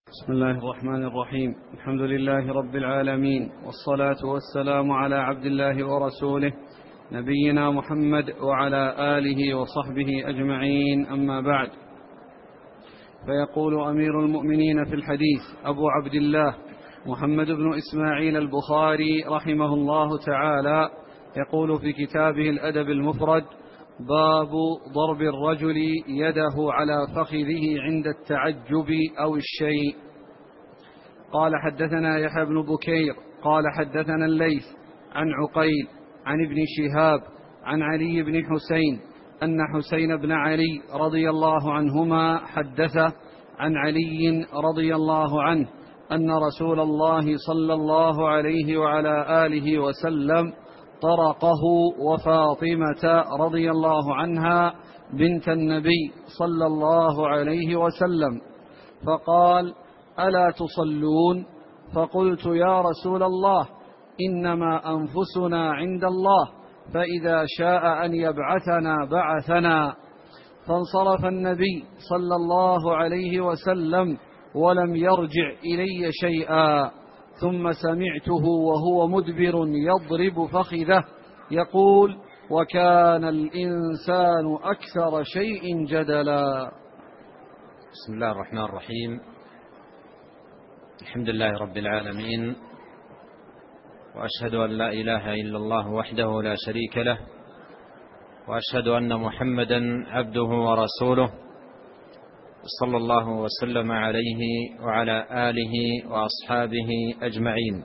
بسم الله الرحمن الرحيم. الحمد لله رب العالمين، والصلاة والسلام على عبد الله ورسوله نبينا محمد وعلى آله وصحبه أجمعين، أما بعد. فيقول أمير المؤمنين في الحديث أبو عبد الله محمد بن إسماعيل البخاري رحمه الله تعالى، يقول في كتابه الأدب المفرد: باب ضرب الرجل يده على فخذه عند التعجب أو الشيء. قال: حدثنا يحيى بن بكير قال: حدثنا الليث عن عقيل عن ابن شهاب عن علي بن حسين أن حسين بن علي رضي الله عنهما حدثه عن علي رضي الله عنه أن رسول الله صلى الله عليه وعلى آله وسلم طرقه وفاطمة رضي الله عنها بنت النبي صلى الله عليه وسلم، فقال: ألا تصلون؟ فقلت: يا رسول الله، إنما أنفسنا عند الله، فإذا شاء أن يبعثنا بعثنا. فانصرف النبي صلى الله عليه وسلم ولم يرجع إلي شيئا، ثم سمعته وهو مدبر يضرب فخذه يقول: وكان الإنسان أكثر شيء جدلا. بسم الله الرحمن الرحيم. الحمد لله رب العالمين، وأشهد أن لا إله إلا الله وحده لا شريك له، وأشهد أن محمدا عبده ورسوله، صلى الله وسلم عليه وعلى آله وأصحابه أجمعين.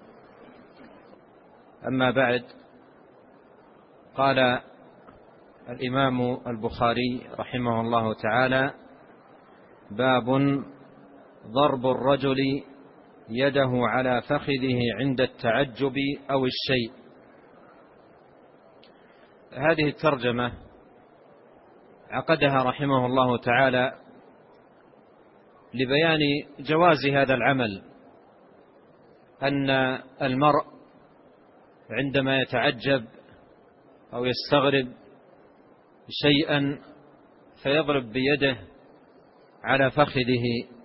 أما بعد، قال الإمام البخاري رحمه الله تعالى: باب ضرب الرجل يده على فخذه عند التعجب أو الشيء. هذه الترجمة عقدها رحمه الله تعالى لبيان جواز هذا العمل، أن المرء عندما يتعجب أو يستغرب شيئا فيضرب بيده على فخذه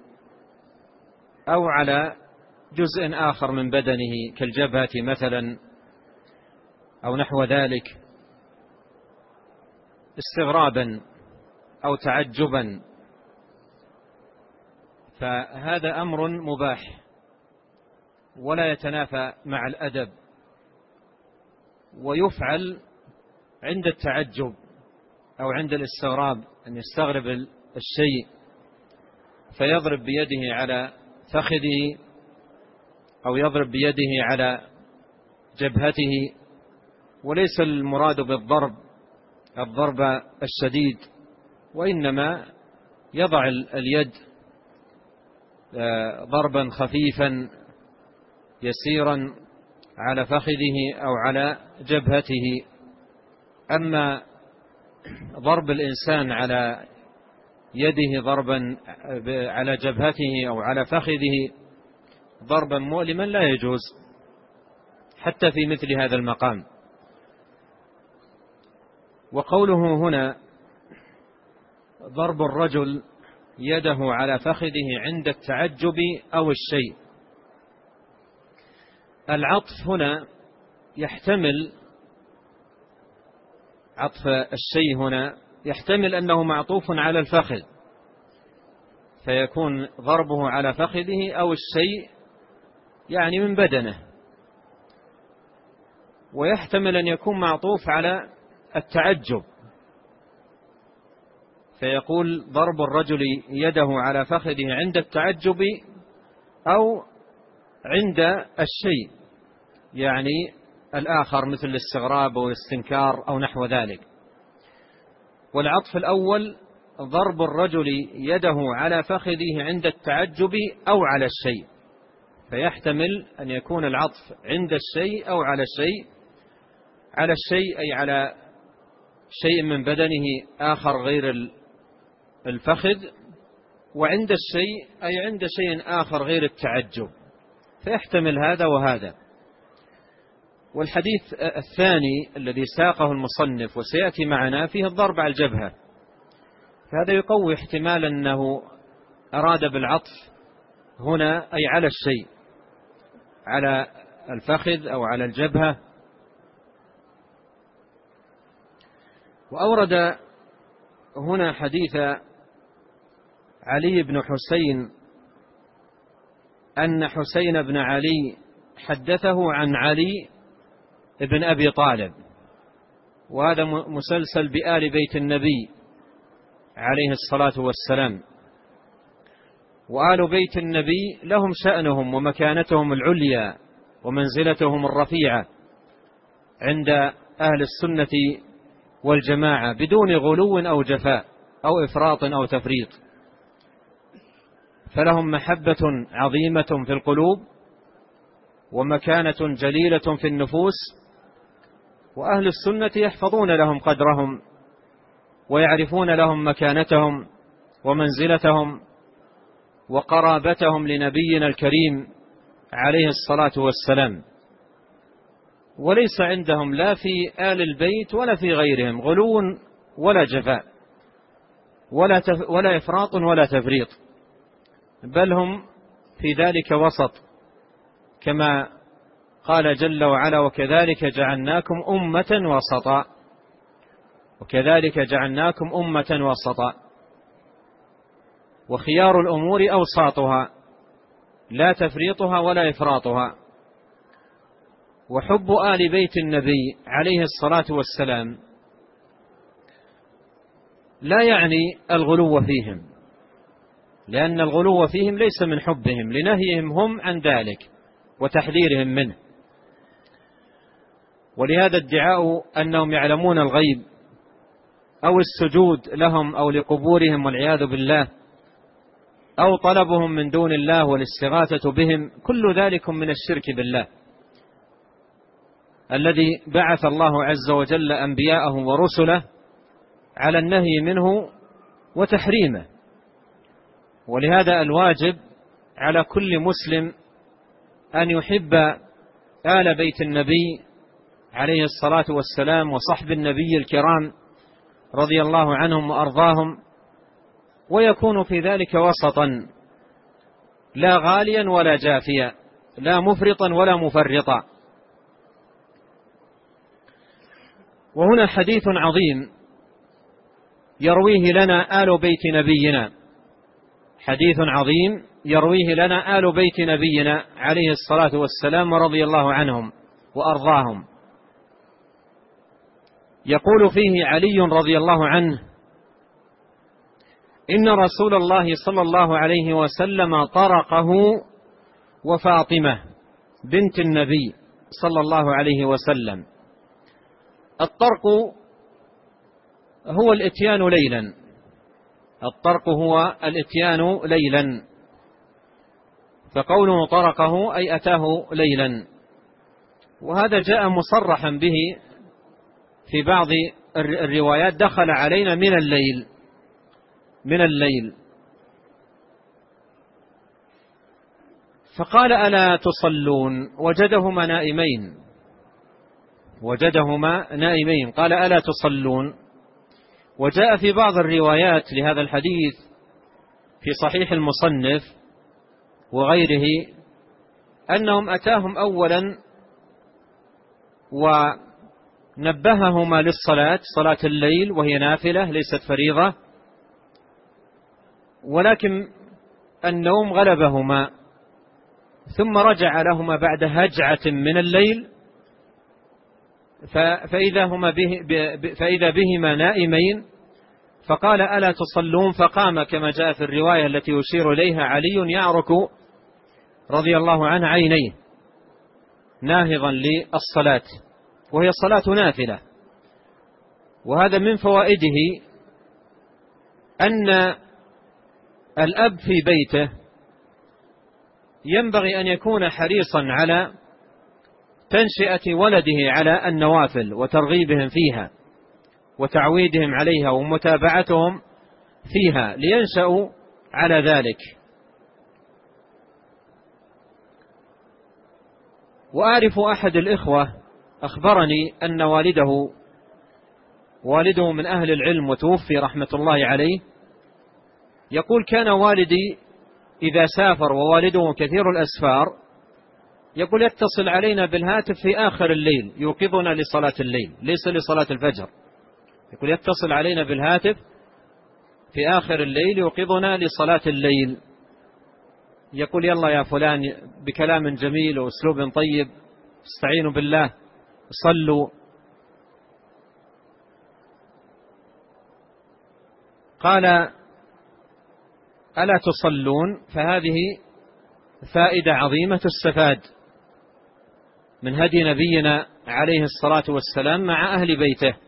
أو على جزء آخر من بدنه كالجبهة مثلا أو نحو ذلك، استغرابا أو تعجبا، فهذا أمر مباح ولا يتنافى مع الأدب، ويفعل عند التعجب أو عند الاستغراب، أن يستغرب الشيء فيضرب بيده على فخذه أو يضرب بيده على جبهته. وليس المراد بالضرب الضرب الشديد، وإنما يضع اليد ضربا خفيفا يسيرا على فخذه أو على جبهته. أما ضرب الإنسان على يده ضربا على جبهته أو على فخذه ضربا مؤلما لا يجوز حتى في مثل هذا المقام. وقوله هنا ضرب الرجل يده على فخذه عند التعجب أو الشيء، العطف هنا يحتمل، عطف الشيء هنا يحتمل أنه معطوف على الفخذ، فيكون ضربه على فخذه أو الشيء يعني من بدنه، ويحتمل أن يكون معطوف على التعجب، فيقول ضرب الرجل يده على فخذه عند التعجب أو عند الشيء يعني الآخر مثل الاستغراب أو الاستنكار أو نحو ذلك. والعطف الأول ضرب الرجل يده على فخذه عند التعجب أو على الشيء، فيحتمل أن يكون العطف عند الشيء أو على الشيء، على الشيء أي على شيء من بدنه آخر غير الفخذ، وعند الشيء أي عند شيء آخر غير التعجب، فيحتمل هذا وهذا. والحديث الثاني الذي ساقه المصنف وسيأتي معنا فيه الضرب على الجبهة، فهذا يقوي احتمال أنه أراد بالعطف هنا أي على الشيء، على الفخذ أو على الجبهة. وأورد هنا حديث علي بن حسين أن حسين بن علي حدثه عن علي بن أبي طالب، وهذا مسلسل بآل بيت النبي عليه الصلاة والسلام. وآل بيت النبي لهم شأنهم ومكانتهم العليا ومنزلتهم الرفيعة عند أهل السنة والجماعة بدون غلو أو جفاء أو إفراط أو تفريط، فلهم محبة عظيمة في القلوب ومكانة جليلة في النفوس، وأهل السنة يحفظون لهم قدرهم ويعرفون لهم مكانتهم ومنزلتهم وقرابتهم لنبينا الكريم عليه الصلاة والسلام. وليس عندهم لا في آل البيت ولا في غيرهم غلو ولا جفاء ولا إفراط ولا تفريط، بل هم في ذلك وسط، كما قال جل وعلا: وكذلك جعلناكم أمة وسطا. وكذلك جعلناكم أمة وسطا، وخيار الأمور أوساطها لا تفريطها ولا إفراطها. وحب آل بيت النبي عليه الصلاة والسلام لا يعني الغلو فيهم، لأن الغلو فيهم ليس من حبهم، لنهيهم هم عن ذلك وتحذيرهم منه. ولهذا ادعاء أنهم يعلمون الغيب أو السجود لهم أو لقبورهم والعياذ بالله أو طلبهم من دون الله والاستغاثة بهم، كل ذلك من الشرك بالله الذي بعث الله عز وجل أنبياءه ورسله على النهي منه وتحريمه. ولهذا الواجب على كل مسلم أن يحب آل بيت النبي عليه الصلاة والسلام وصحب النبي الكرام رضي الله عنهم وأرضاهم، ويكون في ذلك وسطا، لا غاليا ولا جافيا، لا مفرطا ولا مفرطا. وهنا حديث عظيم يرويه لنا آل بيت نبينا، حديث عظيم يرويه لنا آل بيت نبينا عليه الصلاة والسلام ورضي الله عنهم وأرضاهم. يقول فيه علي رضي الله عنه: إن رسول الله صلى الله عليه وسلم طرقه وفاطمة بنت النبي صلى الله عليه وسلم. الطرق هو الإتيان ليلا، الطرق هو الإتيان ليلا، فقوله طرقه أي أتاه ليلا. وهذا جاء مصرحا به في بعض الروايات: دخل علينا من الليل. فقال: ألا تصلون؟ وجدهما نائمين، قال: ألا تصلون؟ وجاء في بعض الروايات لهذا الحديث في صحيح المصنف وغيره أنهم أتاهم أولا ونبههما للصلاة، صلاة الليل، وهي نافلة ليست فريضة، ولكن النوم غلبهما، ثم رجع لهما بعد هجعة من الليل فإذا بهما نائمين، فقال: ألا تصلون؟ فقام كما جاء في الرواية التي يشير إليها علي يعرك رضي الله عنه عينيه ناهضا للصلاة، وهي صلاة نافلة. وهذا من فوائده أن الأب في بيته ينبغي أن يكون حريصا على تنشئة ولده على النوافل وترغيبهم فيها وتعويدهم عليها ومتابعتهم فيها لينشأوا على ذلك. وأعرف أحد الإخوة أخبرني أن والده من أهل العلم وتوفي رحمة الله عليه، يقول: كان والدي إذا سافر ووالده كثير الأسفار يقول يتصل علينا بالهاتف في آخر الليل يوقظنا لصلاة الليل ليس لصلاة الفجر. يقول يتصل علينا بالهاتف في آخر الليل يوقظنا لصلاة الليل، يقول يلا يا فلان بكلام جميل وأسلوب طيب استعينوا بالله صلوا. قال ألا تصلون؟ فهذه فائدة عظيمة تستفاد من هدي نبينا عليه الصلاة والسلام مع أهل بيته.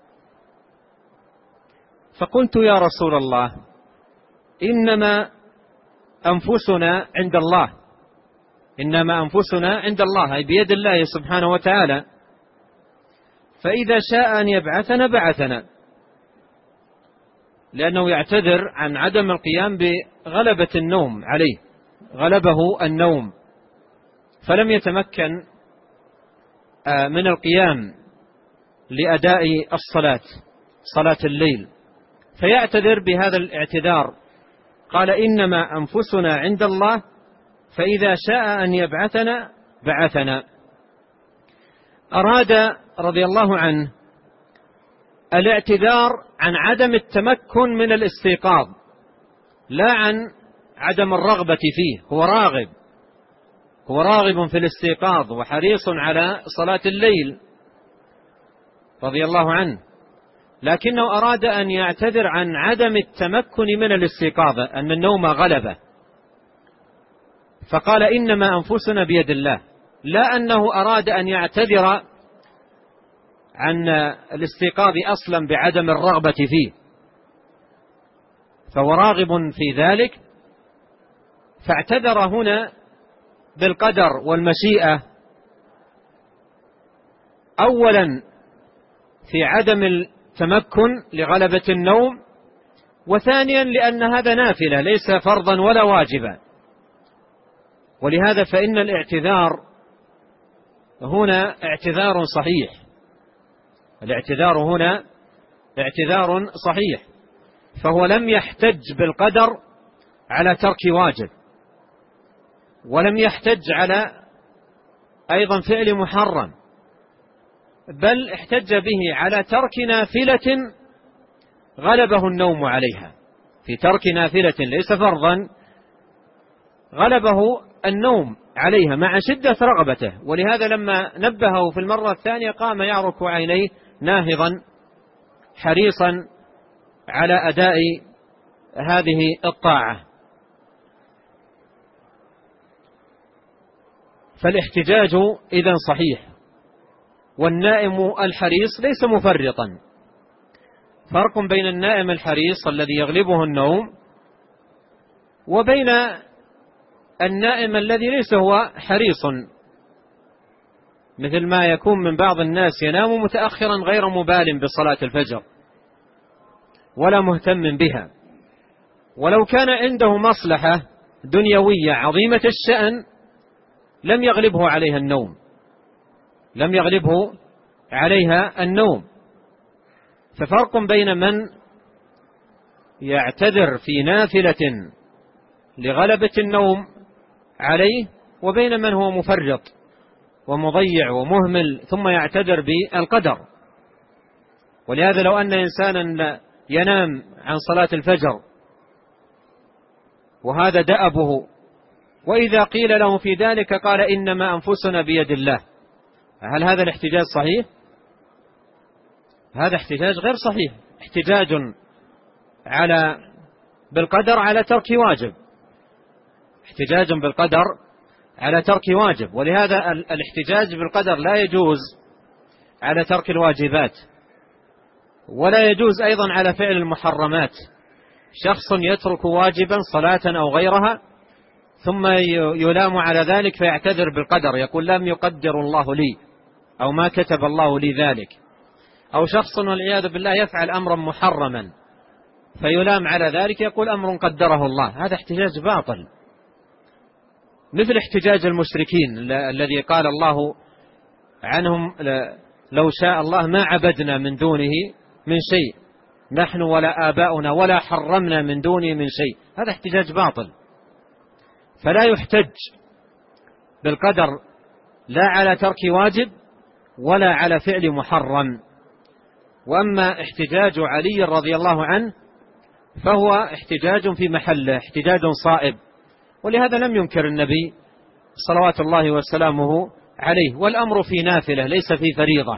فقلت يا رسول الله إنما أنفسنا عند الله، إنما أنفسنا عند الله أي بيد الله سبحانه وتعالى، فإذا شاء أن يبعثنا بعثنا، لأنه يعتذر عن عدم القيام بغلبة النوم عليه، غلبه النوم فلم يتمكن من القيام لأداء الصلاة صلاة الليل، فيعتذر بهذا الاعتذار. قال إنما أنفسنا عند الله فإذا شاء أن يبعثنا بعثنا. أراد رضي الله عنه الاعتذار عن عدم التمكن من الاستيقاظ لا عن عدم الرغبة فيه، هو راغب في الاستيقاظ وحريص على صلاة الليل رضي الله عنه، لكنه أراد أن يعتذر عن عدم التمكن من الاستيقاظ، أن النوم غلبه، فقال إنما أنفسنا بيد الله، لا أنه أراد أن يعتذر عن الاستيقاظ أصلا بعدم الرغبة فيه، فهو راغب في ذلك، فاعتذر هنا بالقدر والمشيئة، أولا في عدم التمكن لغلبة النوم، وثانيا لأن هذا نافلة ليس فرضا ولا واجبا، ولهذا فإن الاعتذار هنا اعتذار صحيح، الاعتذار هنا اعتذار صحيح، فهو لم يحتج بالقدر على ترك واجب، ولم يحتج على أيضا فعل محرم، بل احتج به على ترك نافلة غلبه النوم عليها، في ترك نافلة ليس فرضا غلبه النوم عليها مع شدة رغبته، ولهذا لما نبهه في المرة الثانية قام يعرك عينيه ناهضا حريصا على أداء هذه الطاعة. فالاحتجاج إذن صحيح، والنائم الحريص ليس مفرطا، فرق بين النائم الحريص الذي يغلبه النوم وبين النائم الذي ليس هو حريص، مثل ما يكون من بعض الناس ينام متأخرا غير مبال بصلاة الفجر ولا مهتم بها، ولو كان عنده مصلحة دنيوية عظيمة الشأن لم يغلبه عليها النوم، لم يغلبه عليها النوم. ففرق بين من يعتذر في نافلة لغلبة النوم عليه وبين من هو مفرط ومضيع ومهمل ثم يعتذر بالقدر. ولهذا لو أن إنسانا ينام عن صلاة الفجر وهذا دأبه، وإذا قيل له في ذلك قال إنما أنفسنا بيد الله، هل هذا الاحتجاج صحيح؟ هذا احتجاج غير صحيح، احتجاج بالقدر على ترك واجب، احتجاج بالقدر على ترك واجب. ولهذا الاحتجاج بالقدر لا يجوز على ترك الواجبات، ولا يجوز أيضا على فعل المحرمات. شخص يترك واجبا صلاة أو غيرها ثم يلام على ذلك فيعتذر بالقدر، يقول لم يقدر الله لي أو ما كتب الله لي ذلك. أو شخص والعياذ بالله يفعل أمرا محرما فيلام على ذلك يقول أمر قدره الله، هذا احتجاج باطل، مثل احتجاج المشركين الذي قال الله عنهم لو شاء الله ما عبدنا من دونه من شيء نحن ولا آباؤنا ولا حرمنا من دونه من شيء، هذا احتجاج باطل، فلا يحتج بالقدر لا على ترك واجب ولا على فعل محرم. وأما احتجاج علي رضي الله عنه فهو احتجاج في محله، احتجاج صائب، ولهذا لم ينكر النبي صلوات الله وسلامه عليه. والأمر في نافلة ليس في فريضة.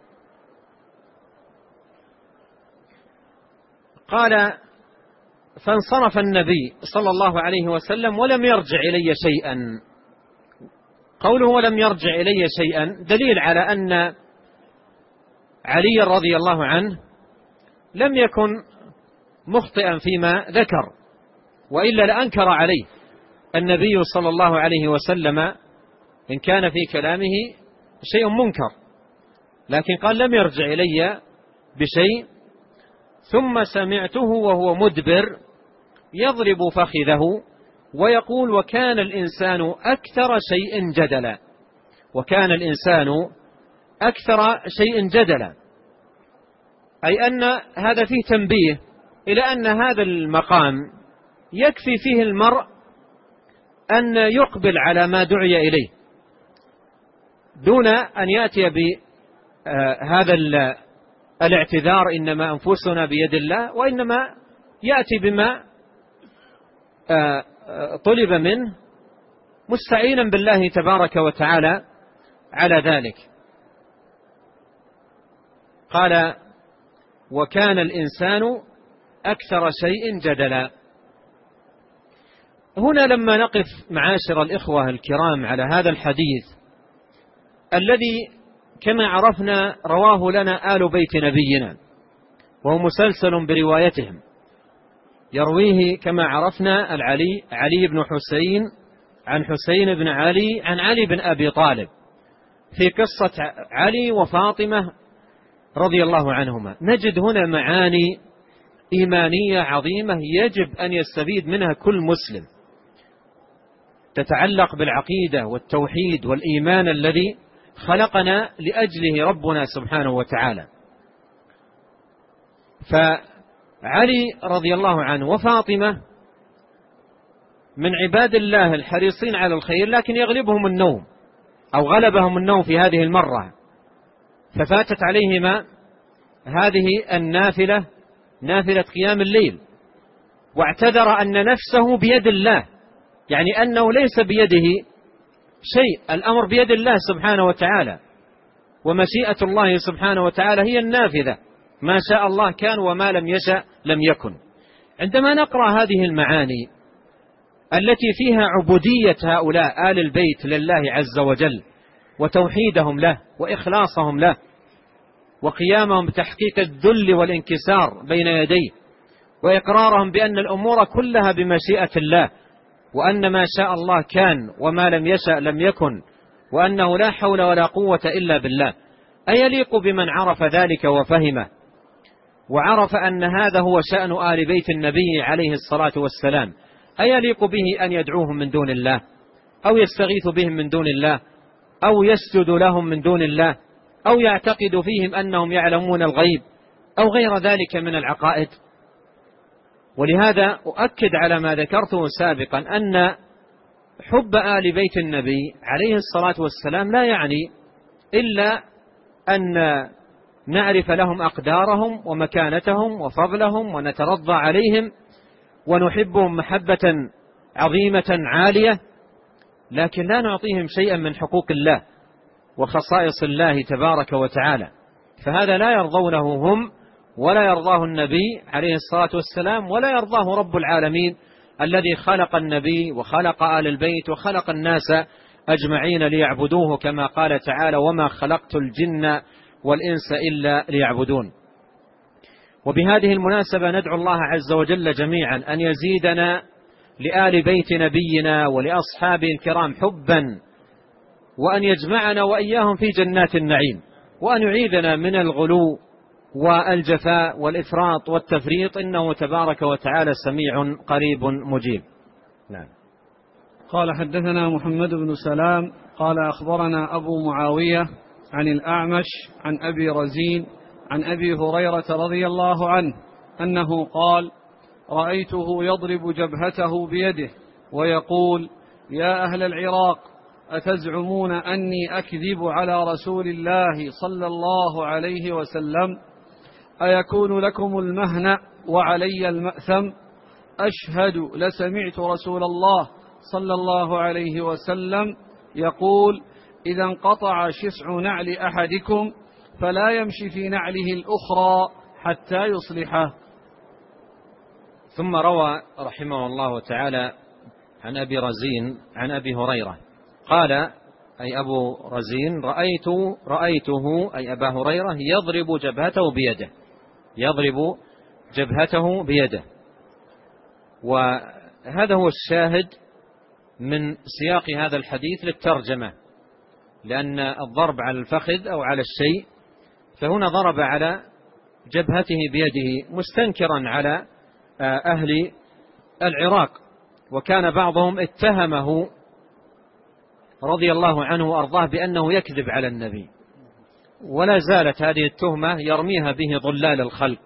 قال: فانصرف النبي صلى الله عليه وسلم ولم يرجع إلي شيئا. قوله ولم يرجع إلي شيئا دليل على أن علي رضي الله عنه لم يكن مخطئا فيما ذكر، وإلا لأنكر عليه النبي صلى الله عليه وسلم إن كان في كلامه شيء منكر، لكن قال لم يرجع إلي بشيء. ثم سمعته وهو مدبر يضرب فخذه ويقول: وكان الإنسان أكثر شيء جدلا. وكان الإنسان أكثر شيء جدلا، أي أن هذا فيه تنبيه إلى أن هذا المقام يكفي فيه المرء أن يقبل على ما دعي إليه دون أن يأتي بهذا الاعتذار: إنما أنفسنا بيد الله، وإنما يأتي بما طلب منه مستعينا بالله تبارك وتعالى على ذلك. قال: وكان الإنسان أكثر شيء جدلا. هنا لما نقف معاشر الإخوة الكرام على هذا الحديث الذي كما عرفنا رواه لنا آل بيت نبينا، وهو مسلسل بروايتهم، يرويه كما عرفنا علي بن حسين عن حسين بن علي عن علي بن أبي طالب في قصة علي وفاطمة رضي الله عنهما. نجد هنا معاني إيمانية عظيمة يجب أن يستفيد منها كل مسلم، تتعلق بالعقيدة والتوحيد والإيمان الذي خلقنا لأجله ربنا سبحانه وتعالى. فعلي رضي الله عنه وفاطمة من عباد الله الحريصين على الخير، لكن يغلبهم النوم أو غلبهم النوم في هذه المرة، ففاتت عليهما هذه النافلة، نافلة قيام الليل، واعتذر أن نفسه بيد الله، يعني أنه ليس بيده شيء، الأمر بيد الله سبحانه وتعالى، ومشيئة الله سبحانه وتعالى هي النافذة، ما شاء الله كان وما لم يشأ لم يكن. عندما نقرأ هذه المعاني التي فيها عبودية هؤلاء آل البيت لله عز وجل، وتوحيدهم له وإخلاصهم له، وقيامهم بتحقيق الذل والانكسار بين يديه، وإقرارهم بأن الأمور كلها بمشيئة الله، وأن ما شاء الله كان وما لم يشأ لم يكن، وأنه لا حول ولا قوة إلا بالله، أيليق بمن عرف ذلك وفهمه وعرف أن هذا هو شأن آل بيت النبي عليه الصلاة والسلام، أيليق به أن يدعوهم من دون الله، أو يستغيث بهم من دون الله، أو يسجد لهم من دون الله، أو يعتقد فيهم أنهم يعلمون الغيب، أو غير ذلك من العقائد؟ ولهذا أؤكد على ما ذكرته سابقا أن حب آل بيت النبي عليه الصلاة والسلام لا يعني إلا أن نعرف لهم أقدارهم ومكانتهم وفضلهم ونترضى عليهم ونحبهم محبة عظيمة عالية، لكن لا نعطيهم شيئا من حقوق الله وخصائص الله تبارك وتعالى، فهذا لا يرضونه هم ولا يرضاه النبي عليه الصلاة والسلام ولا يرضاه رب العالمين الذي خلق النبي وخلق آل البيت وخلق الناس أجمعين ليعبدوه، كما قال تعالى: وما خلقت الجن والإنس إلا ليعبدون. وبهذه المناسبة ندعو الله عز وجل جميعا أن يزيدنا لآل بيت نبينا ولأصحابه الكرام حبا، وأن يجمعنا وإياهم في جنات النعيم، وأن يعيذنا من الغلو والجفاء والإفراط والتفريط، إنه تبارك وتعالى سميع قريب مجيب. نعم. قال: حدثنا محمد بن سلام قال: أخبرنا أبو معاوية عن الأعمش عن أبي رزين عن أبي هريرة رضي الله عنه أنه قال: رأيته يضرب جبهته بيده ويقول: يا أهل العراق أتزعمون أني أكذب على رسول الله صلى الله عليه وسلم؟ أيكون لكم المهنة وعلي المأثم؟ أشهد لسمعت رسول الله صلى الله عليه وسلم يقول: إذا انقطع شسع نعل أحدكم فلا يمشي في نعله الأخرى حتى يصلحه. ثم روى رحمه الله تعالى عن أبي رزين عن أبي هريرة قال، أي أبو رزين: رأيته أي أبا هريرة يضرب جبهته بيده. وهذا هو الشاهد من سياق هذا الحديث للترجمة، لأن الضرب على الفخذ أو على الشيء، فهنا ضرب على جبهته بيده مستنكرا على أهل العراق. وكان بعضهم اتهمه رضي الله عنه وأرضاه بأنه يكذب على النبي، ولا زالت هذه التهمة يرميها به ضلال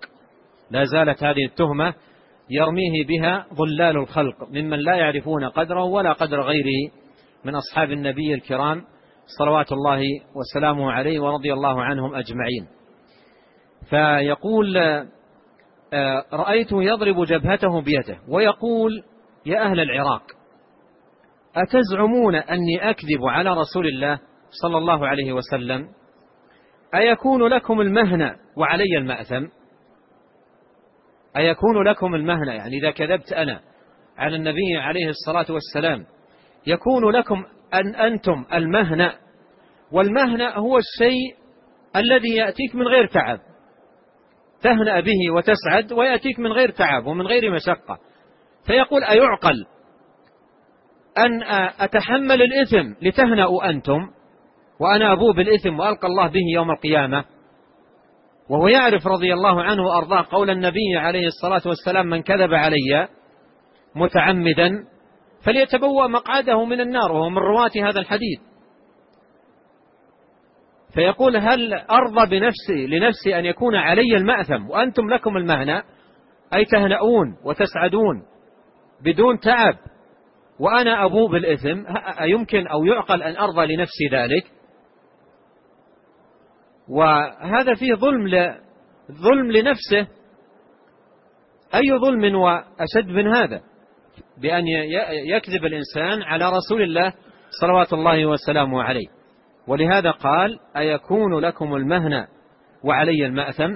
الخلق، ممن لا يعرفون قدره ولا قدر غيره من أصحاب النبي الكرام صلوات الله وسلامه عليه ورضي الله عنهم أجمعين. فيقول: رأيته يضرب جبهته بيده ويقول: يا أهل العراق أتزعمون أني أكذب على رسول الله صلى الله عليه وسلم؟ أيكون لكم المهنة وعلي المأثم؟ أيكون لكم المهنة، يعني إذا كذبت أنا على النبي عليه الصلاة والسلام يكون لكم أنتم المهنة. والمهنة هو الشيء الذي يأتيك من غير تعب، تهنأ به وتسعد ويأتيك من غير تعب ومن غير مشقة. فيقول: أيعقل أن أتحمل الإثم لتهنأوا أنتم وأنا أبوء بالإثم وألقى الله به يوم القيامة؟ وهو يعرف رضي الله عنه وأرضاه قول النبي عليه الصلاة والسلام: من كذب علي متعمدا فليتبوأ مقعده من النار، وهو من رواة هذا الحديث. فيقول: هل أرضى لنفسي أن يكون علي المأثم وأنتم لكم المهنة، أي تهنؤون وتسعدون بدون تعب، وأنا أبوء بالإثم؟ أيمكن أو يعقل أن أرضى لنفسي ذلك؟ وهذا فيه ظلم لنفسه. أي ظلم وأشد من هذا، بأن يكذب الإنسان على رسول الله صلوات الله وسلامه عليه. ولهذا قال: أيكون لكم المهنة وعلي المأثم؟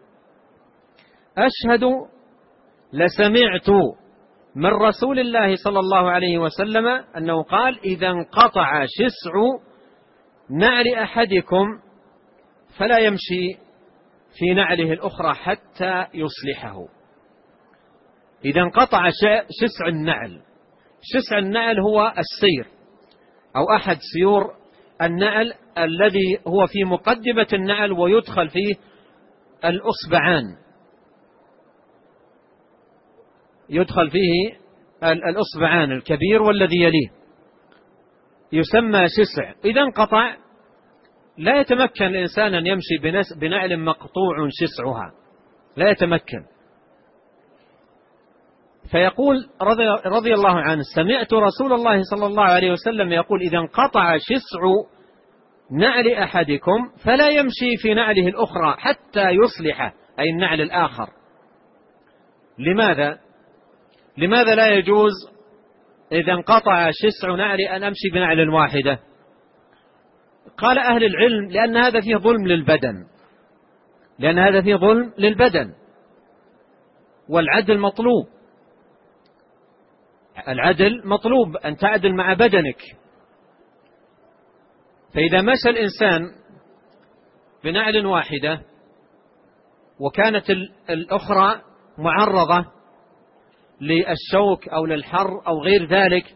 أشهد لسمعت من رسول الله صلى الله عليه وسلم أنه قال: إذا انقطع شسع نعل أحدكم فلا يمشي في نعله الأخرى حتى يصلحه. إذا انقطع شسع النعل هو السير أو أحد سيور النعل الذي هو في مقدمة النعل ويدخل فيه الأصبعان الكبير والذي يليه يسمى شسع. إذا انقطع لا يتمكن الإنسان أن يمشي بنعل مقطوع شسعها، لا يتمكن. فيقول رضي الله عنه: سمعت رسول الله صلى الله عليه وسلم يقول: إذا انقطع شسع نعل أحدكم فلا يمشي في نعله الأخرى حتى يصلحه، أي النعل الآخر. لماذا لا يجوز إذا انقطع شسع نعل أن أمشي بنعل واحدة؟ قال أهل العلم: لأن هذا فيه ظلم للبدن، والعدل مطلوب أن تعدل مع بدنك. فإذا مشى الإنسان بنعل واحدة وكانت الأخرى معرضة للشوك أو للحر أو غير ذلك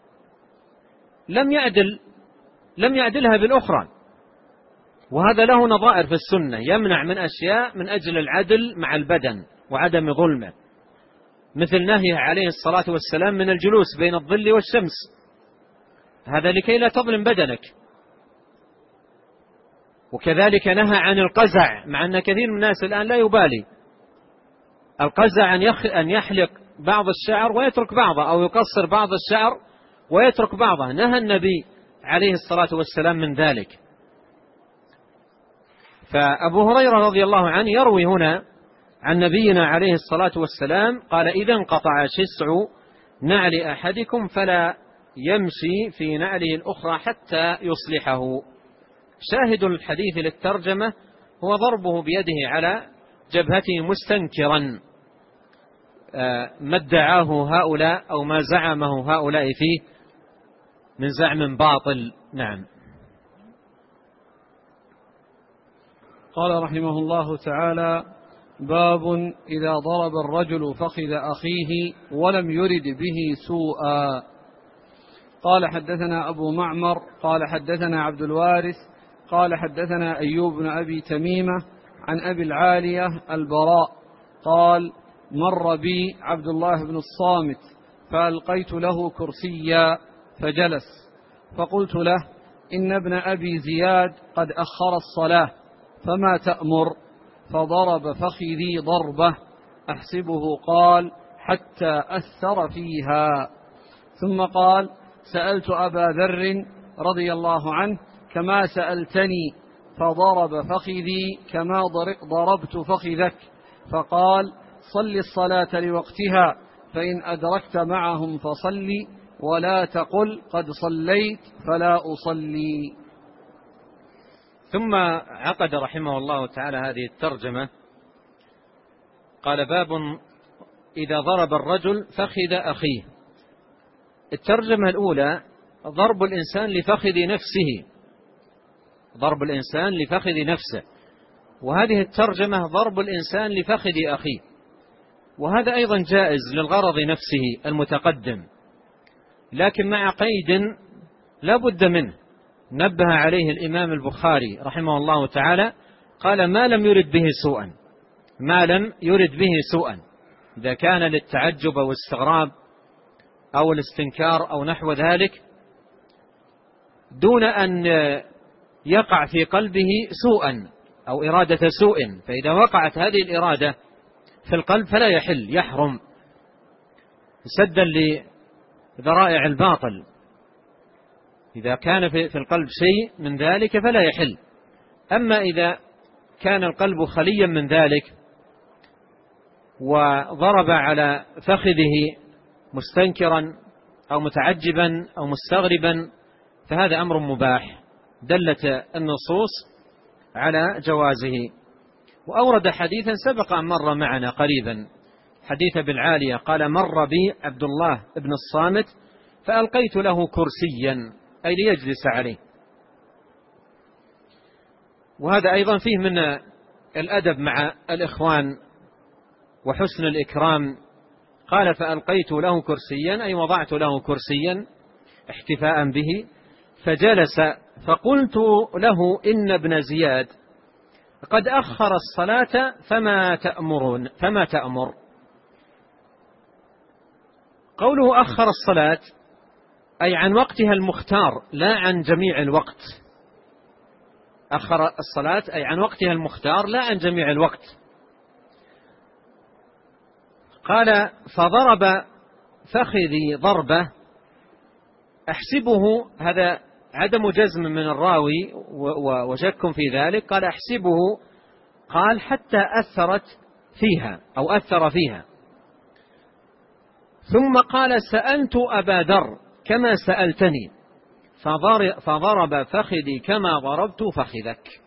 لم يعدلها بالأخرى. وهذا له نظائر في السنة، يمنع من أشياء من أجل العدل مع البدن وعدم ظلمه، مثل نهيه عليه الصلاة والسلام من الجلوس بين الظل والشمس، هذا لكي لا تظلم بدنك. وكذلك نهى عن القزع، مع أن كثير من الناس الآن لا يبالي. القزع أن يحلق بعض الشعر ويترك بعضه، أو يقصر بعض الشعر ويترك بعضه. نهى النبي عليه الصلاة والسلام من ذلك. فأبو هريرة رضي الله عنه يروي هنا عن نبينا عليه الصلاة والسلام قال: إذا انقطع شسع نعل أحدكم فلا يمشي في نعله الأخرى حتى يصلحه. شاهد الحديث للترجمة هو ضربه بيده على جبهته مستنكرا ما ادعاه هؤلاء أو ما زعمه هؤلاء فيه من زعم باطل. نعم. قال رحمه الله تعالى: باب إذا ضرب الرجل فخذ أخيه ولم يرد به سوءا. قال: حدثنا أبو معمر قال حدثنا عبد الوارث قال حدثنا أيوب بن أبي تميمة عن أبي العالية البراء قال: مر بي عبد الله بن الصامت فألقيت له كرسيا فجلس، فقلت له: إن ابن أبي زياد قد أخر الصلاة فما تأمر؟ فضرب فخذي ضربة أحسبه قال حتى أثر فيها، ثم قال: سألت أبا ذر رضي الله عنه كما سألتني، فضرب فخذي كما ضربت فخذك، فقال: صل الصلاة لوقتها، فإن أدركت معهم فصلي، ولا تقل قد صليت فلا أصلي. ثم عقد رحمه الله تعالى هذه الترجمة، قال: باب إذا ضرب الرجل فخذ أخيه. الترجمة الأولى ضرب الإنسان لفخذ نفسه، ضرب الإنسان لفخذ نفسه، وهذه الترجمة ضرب الإنسان لفخذ أخيه، وهذا أيضا جائز للغرض نفسه المتقدم، لكن مع قيد لا بد منه نبه عليه الإمام البخاري رحمه الله تعالى، قال: ما لم يرد به سوءا، ما لم يرد به سوءا. إذا كان للتعجب أو الاستغراب أو الاستنكار أو نحو ذلك دون أن يقع في قلبه سوءا أو إرادة سوء، فإذا وقعت هذه الإرادة في القلب فلا يحل، يحرم سدا لذرائع الباطل. إذا كان في القلب شيء من ذلك فلا يحل. أما إذا كان القلب خليا من ذلك وضرب على فخذه مستنكرا أو متعجبا أو مستغربا فهذا أمر مباح، دلت النصوص على جوازه. وأورد حديثا سبق أن مر معنا قريبا، حديث ابن العالية قال: مر بي عبد الله بن الصامت فألقيت له كرسيا، أي ليجلس عليه. وهذا أيضا فيه من الأدب مع الإخوان وحسن الإكرام. قال: فألقيت له كرسيا، أي وضعت له كرسيا احتفاء به، فجلس، فقلت له: إن ابن زياد قد أخر الصلاة فما تأمر. قوله أخر الصلاة أي عن وقتها المختار لا عن جميع الوقت. أخر الصلاة أي عن وقتها المختار لا عن جميع الوقت. قال: فضرب فخذي ضربة أحسبه، هذا عدم جزم من الراوي وشك في ذلك، قال: أحسبه، قال: حتى أثرت فيها أو أثر فيها. ثم قال: سألت أبا ذر كما سألتني، فضرب فخذي كما ضربت فخذك،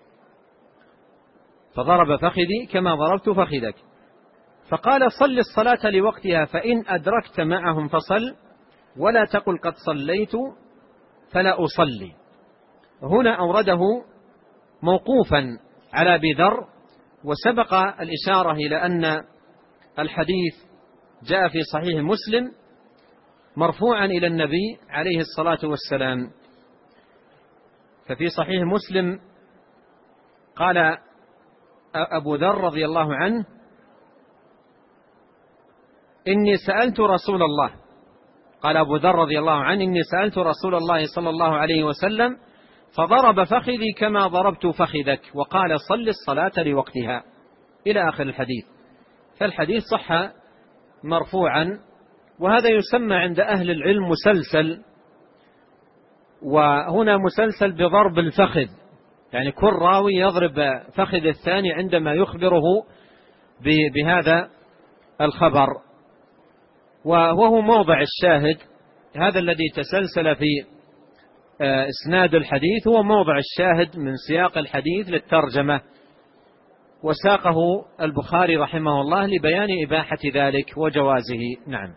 فضرب فخذي كما ضربت فخذك، فقال: صل الصلاة لوقتها، فإن أدركت معهم فصل، ولا تقل قد صليت فلا أصلي. هنا أورده موقوفا على أبي ذر، وسبق الإشارة إلى أن الحديث جاء في صحيح مسلم مرفوعا إلى النبي عليه الصلاة والسلام. ففي صحيح مسلم قال أبو ذر رضي الله عنه: إني سألت رسول الله، قال أبو ذر رضي الله عنه: إني سألت رسول الله صلى الله عليه وسلم فضرب فخذي كما ضربت فخذك، وقال: صل الصلاة لوقتها، إلى آخر الحديث. فالحديث صح مرفوعا، وهذا يسمى عند أهل العلم مسلسل، وهنا مسلسل بضرب الفخذ، يعني كل راوي يضرب فخذ الثاني عندما يخبره بهذا الخبر. وهو موضع الشاهد، هذا الذي تسلسل في إسناد الحديث هو موضع الشاهد من سياق الحديث للترجمة، وساقه البخاري رحمه الله لبيان إباحة ذلك وجوازه. نعم.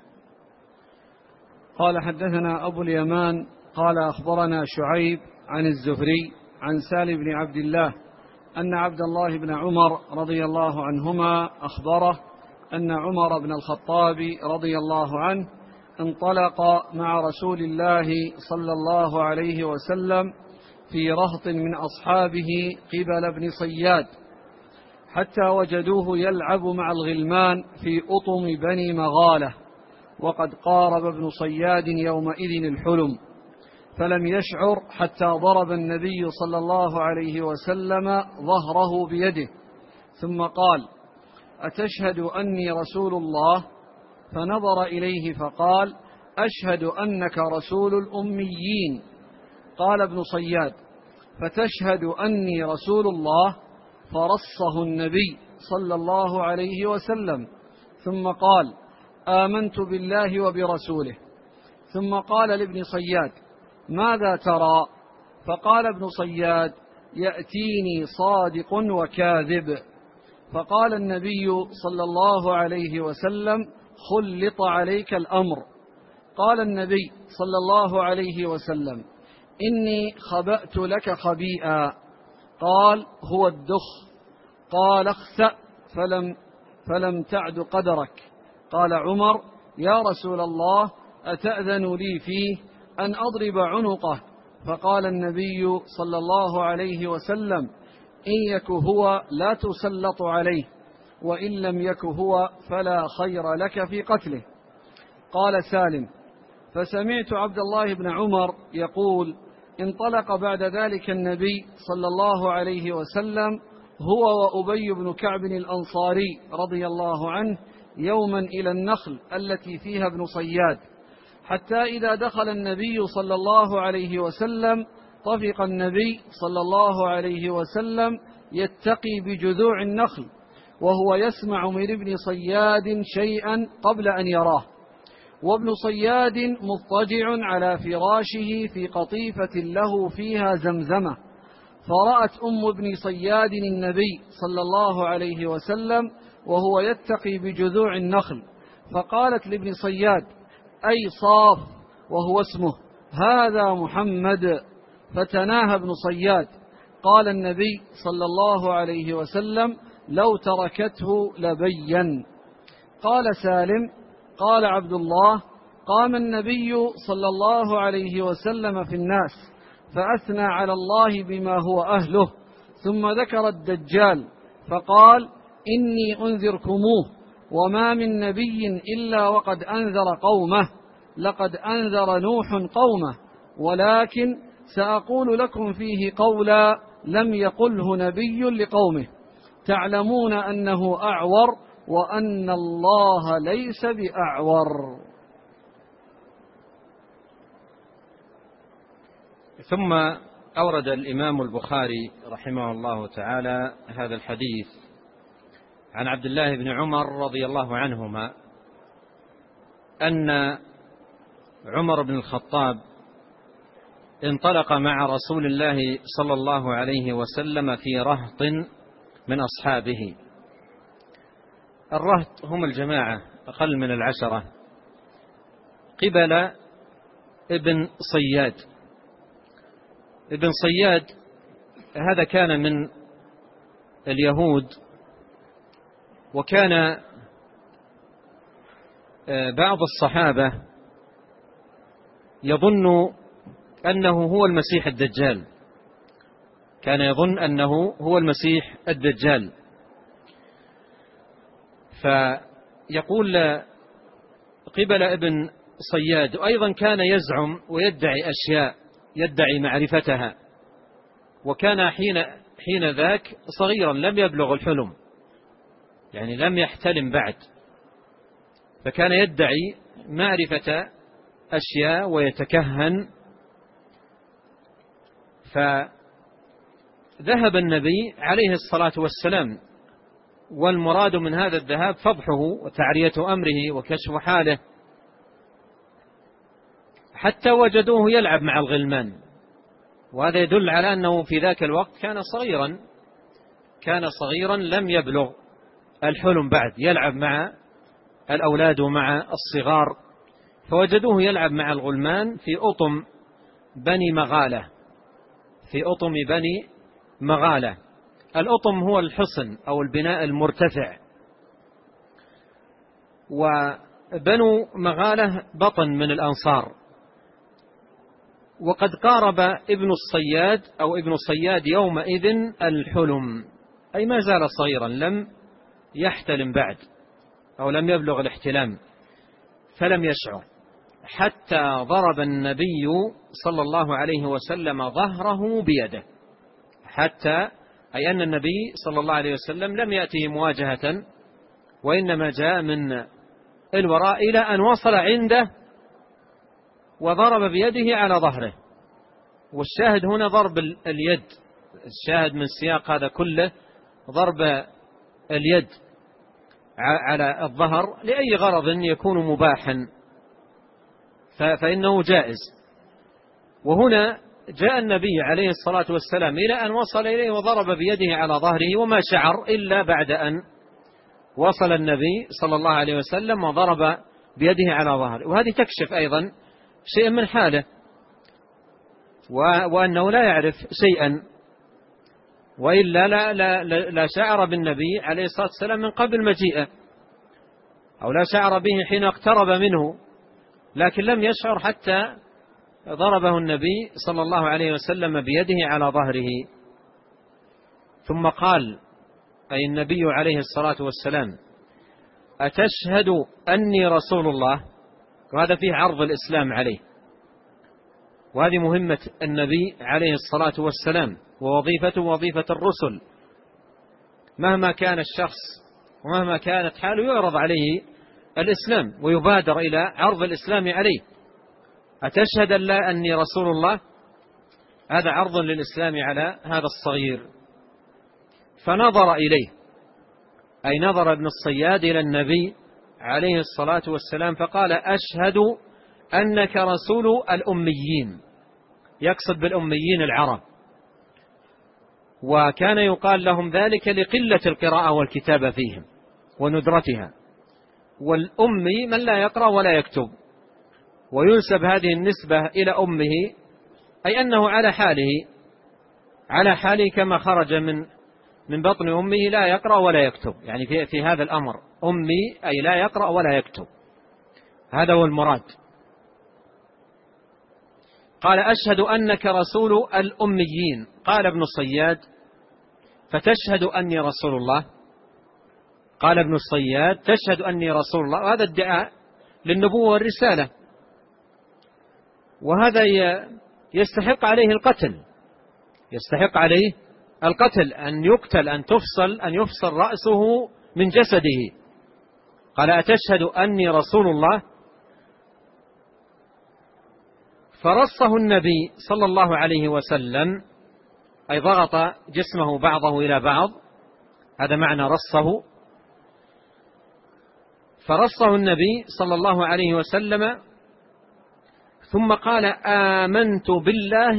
قال حدثنا أبو اليمان قال أخبرنا شعيب عن الزهري عن سالم بن عبد الله أن عبد الله بن عمر رضي الله عنهما أخبره أن عمر بن الخطاب رضي الله عنه انطلق مع رسول الله صلى الله عليه وسلم في رهط من أصحابه قبل ابن صياد، حتى وجدوه يلعب مع الغلمان في أطم بني مغالة، وقد قارب ابن صياد يومئذ الحلم، فلم يشعر حتى ضرب النبي صلى الله عليه وسلم ظهره بيده، ثم قال: أتشهد أني رسول الله؟ فنظر إليه فقال: أشهد أنك رسول الأميين. قال ابن صياد: فتشهد أني رسول الله؟ فرصه النبي صلى الله عليه وسلم، ثم قال: آمنت بالله وبرسوله. ثم قال لابن صياد: ماذا ترى؟ فقال ابن صياد: يأتيني صادق وكاذب. فقال النبي صلى الله عليه وسلم: خلط عليك الأمر. قال النبي صلى الله عليه وسلم: إني خبأت لك خبيئا. قال: هو الدخ. قال: اخسأ فلم تعد قدرك. قال عمر: يا رسول الله، أتأذن لي فيه أن أضرب عنقه؟ فقال النبي صلى الله عليه وسلم: إن يك هو لا تسلط عليه، وإن لم يك هو فلا خير لك في قتله. قال سالم: فسمعت عبد الله بن عمر يقول: انطلق بعد ذلك النبي صلى الله عليه وسلم هو وأبي بن كعب الأنصاري رضي الله عنه يوما إلى النخل التي فيها ابن صياد، حتى إذا دخل النبي صلى الله عليه وسلم طفق النبي صلى الله عليه وسلم يتقي بجذوع النخل، وهو يسمع من ابن صياد شيئا قبل أن يراه، وابن صياد مضطجع على فراشه في قطيفة له فيها زمزمة. فرأت أم ابن صياد النبي صلى الله عليه وسلم وهو يتقي بجذوع النخل، فقالت لابن صياد: أي صاف، وهو اسمه، هذا محمد. فتناهى ابن صياد. قال النبي صلى الله عليه وسلم: لو تركته لبين. قال سالم: قال عبد الله: قام النبي صلى الله عليه وسلم في الناس فأثنى على الله بما هو أهله، ثم ذكر الدجال فقال: إني أنذركموه، وما من نبي إلا وقد أنذر قومه، لقد أنذر نوح قومه، ولكن سأقول لكم فيه قولا لم يقله نبي لقومه، تعلمون أنه أعور وأن الله ليس بأعور. ثم أورد الإمام البخاري رحمه الله تعالى هذا الحديث عن عبد الله بن عمر رضي الله عنهما أن عمر بن الخطاب انطلق مع رسول الله صلى الله عليه وسلم في رهط من أصحابه. الرهط هم الجماعة أقل من 10 قبل ابن صياد. ابن صياد هذا كان من اليهود، وكان بعض الصحابة يظن أنه هو المسيح الدجال، كان يظن أنه هو المسيح الدجال، فيقول قبل ابن صياد. وأيضا كان يزعم ويدعي أشياء يدعي معرفتها، وكان حين ذاك صغيرا لم يبلغ الحلم، يعني لم يحتلم بعد، فكان يدعي معرفة أشياء ويتكهن فذهب النبي عليه الصلاة والسلام، والمراد من هذا الذهاب فضحه وتعرية أمره وكشف حاله، حتى وجدوه يلعب مع الغلمان. وهذا يدل على أنه في ذاك الوقت كان صغيرا لم يبلغ الحلم بعد، يلعب مع الأولاد ومع الصغار. فوجدوه يلعب مع الغلمان في أطم بني مغالة. الأطم هو الحصن أو البناء المرتفع، وبنو مغالة بطن من الأنصار. وقد قارب ابن الصياد يومئذ الحلم، أي ما زال صغيرا لم يحتلم بعد أو لم يبلغ الاحتلام، فلم يشعر حتى ضرب النبي صلى الله عليه وسلم ظهره بيده، أي أن النبي صلى الله عليه وسلم لم يأته مواجهة، وإنما جاء من الوراء إلى أن وصل عنده وضرب بيده على ظهره. والشاهد هنا ضرب اليد، الشاهد من السياق هذا كله ضرب اليد على الظهر لأي غرض يكون مباحا فإنه جائز. وهنا جاء النبي عليه الصلاة والسلام إلى أن وصل إليه وضرب بيده على ظهره، وما شعر إلا بعد أن وصل النبي صلى الله عليه وسلم وضرب بيده على ظهره. وهذه تكشف أيضا شيئا من حاله، وأنه لا يعرف شيئا، وإلا لا شعر بالنبي عليه الصلاة والسلام من قبل مجيئه، أو لا شعر به حين اقترب منه، لكن لم يشعر حتى ضربه النبي صلى الله عليه وسلم بيده على ظهره. ثم قال، أي النبي عليه الصلاة والسلام: أتشهد أني رسول الله؟ وهذا فيه عرض الإسلام عليه، وهذه مهمة النبي عليه الصلاة والسلام، ووظيفته وظيفة الرسل. مهما كان الشخص ومهما كانت حاله يعرض عليه الإسلام ويبادر إلى عرض الإسلام عليه. أتشهد أني رسول الله؟ هذا عرض للإسلام على هذا الصغير. فنظر إليه، أي نظر ابن الصياد إلى النبي عليه الصلاة والسلام فقال: أشهد أنك رسول الأميين، يقصد بالأميين العرب، وكان يقال لهم ذلك لقلة القراءة والكتابة فيهم وندرتها. والأمي من لا يقرأ ولا يكتب، وينسب هذه النسبة إلى أمه، أي أنه على حاله كما خرج من بطن أمه لا يقرأ ولا يكتب، يعني في هذا الأمر أمي أي لا يقرأ ولا يكتب، هذا هو المراد. قال: أشهد أنك رسول الأميين. قال ابن الصياد: فتشهد أني رسول الله؟ قال ابن الصياد: تشهد أني رسول الله. وهذا ادعاء للنبوة والرسالة، وهذا يستحق عليه القتل، أن يقتل، أن يفصل رأسه من جسده. قال: أتشهد أني رسول الله؟ فرصه النبي صلى الله عليه وسلم، أي ضغط جسمه بعضه إلى بعض، هذا معنى رصه. فرصه النبي صلى الله عليه وسلم، ثم قال: آمنت بالله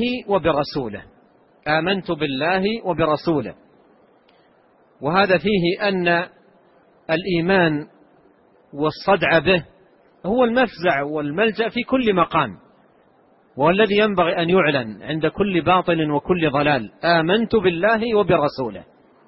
وبرسوله. وهذا فيه أن الإيمان والصدع به هو المفزع والملجأ في كل مقام، والذي ينبغي أن يعلن عند كل باطل وكل ضلال: آمنت بالله وبرسوله.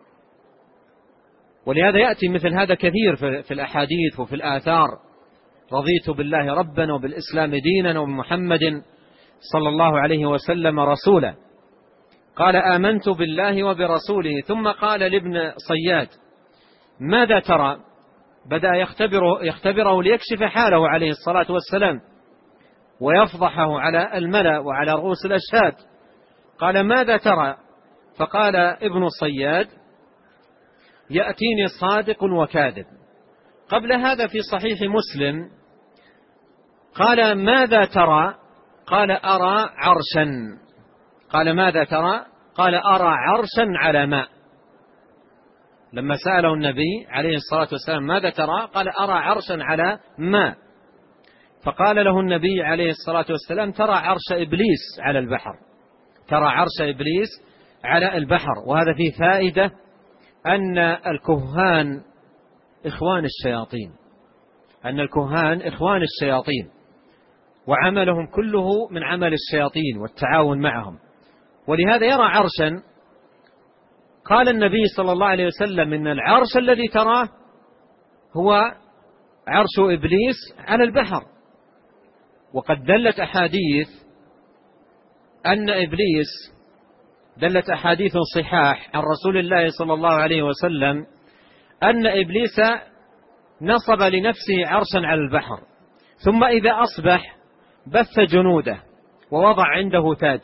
ولهذا يأتي مثل هذا كثير في الأحاديث وفي الآثار: رضيت بالله ربا وبالإسلام دينا وبمحمد صلى الله عليه وسلم رسولا. قال: آمنت بالله وبرسوله. ثم قال لابن صياد: ماذا ترى؟ بدأ يختبره ليكشف حاله عليه الصلاة والسلام ويفضحه على الملأ وعلى رؤوس الأشهاد. قال: ماذا ترى؟ فقال ابن الصياد: يأتيني صادق وكاذب. قبل هذا في صحيح مسلم قال: ماذا ترى؟ قال: أرى عرشا. قال ماذا ترى؟ قال أرى عرشا على ماء. لما سأله النبي عليه الصلاة والسلام ماذا ترى؟ قال أرى عرشا على ماء. فقال له النبي عليه الصلاة والسلام ترى عرش إبليس على البحر، ترى عرش إبليس على البحر. وهذا فيه فائدة أن الكهان إخوان الشياطين، أن الكهان إخوان الشياطين، وعملهم كله من عمل الشياطين والتعاون معهم، ولهذا يرى عرشا. قال النبي صلى الله عليه وسلم إن العرش الذي تراه هو عرش إبليس على البحر. وقد دلت أحاديث أن إبليس، دلت أحاديث صحاح عن رسول الله صلى الله عليه وسلم أن إبليس نصب لنفسه عرشا على البحر، ثم إذا أصبح بث جنوده ووضع عنده تاج،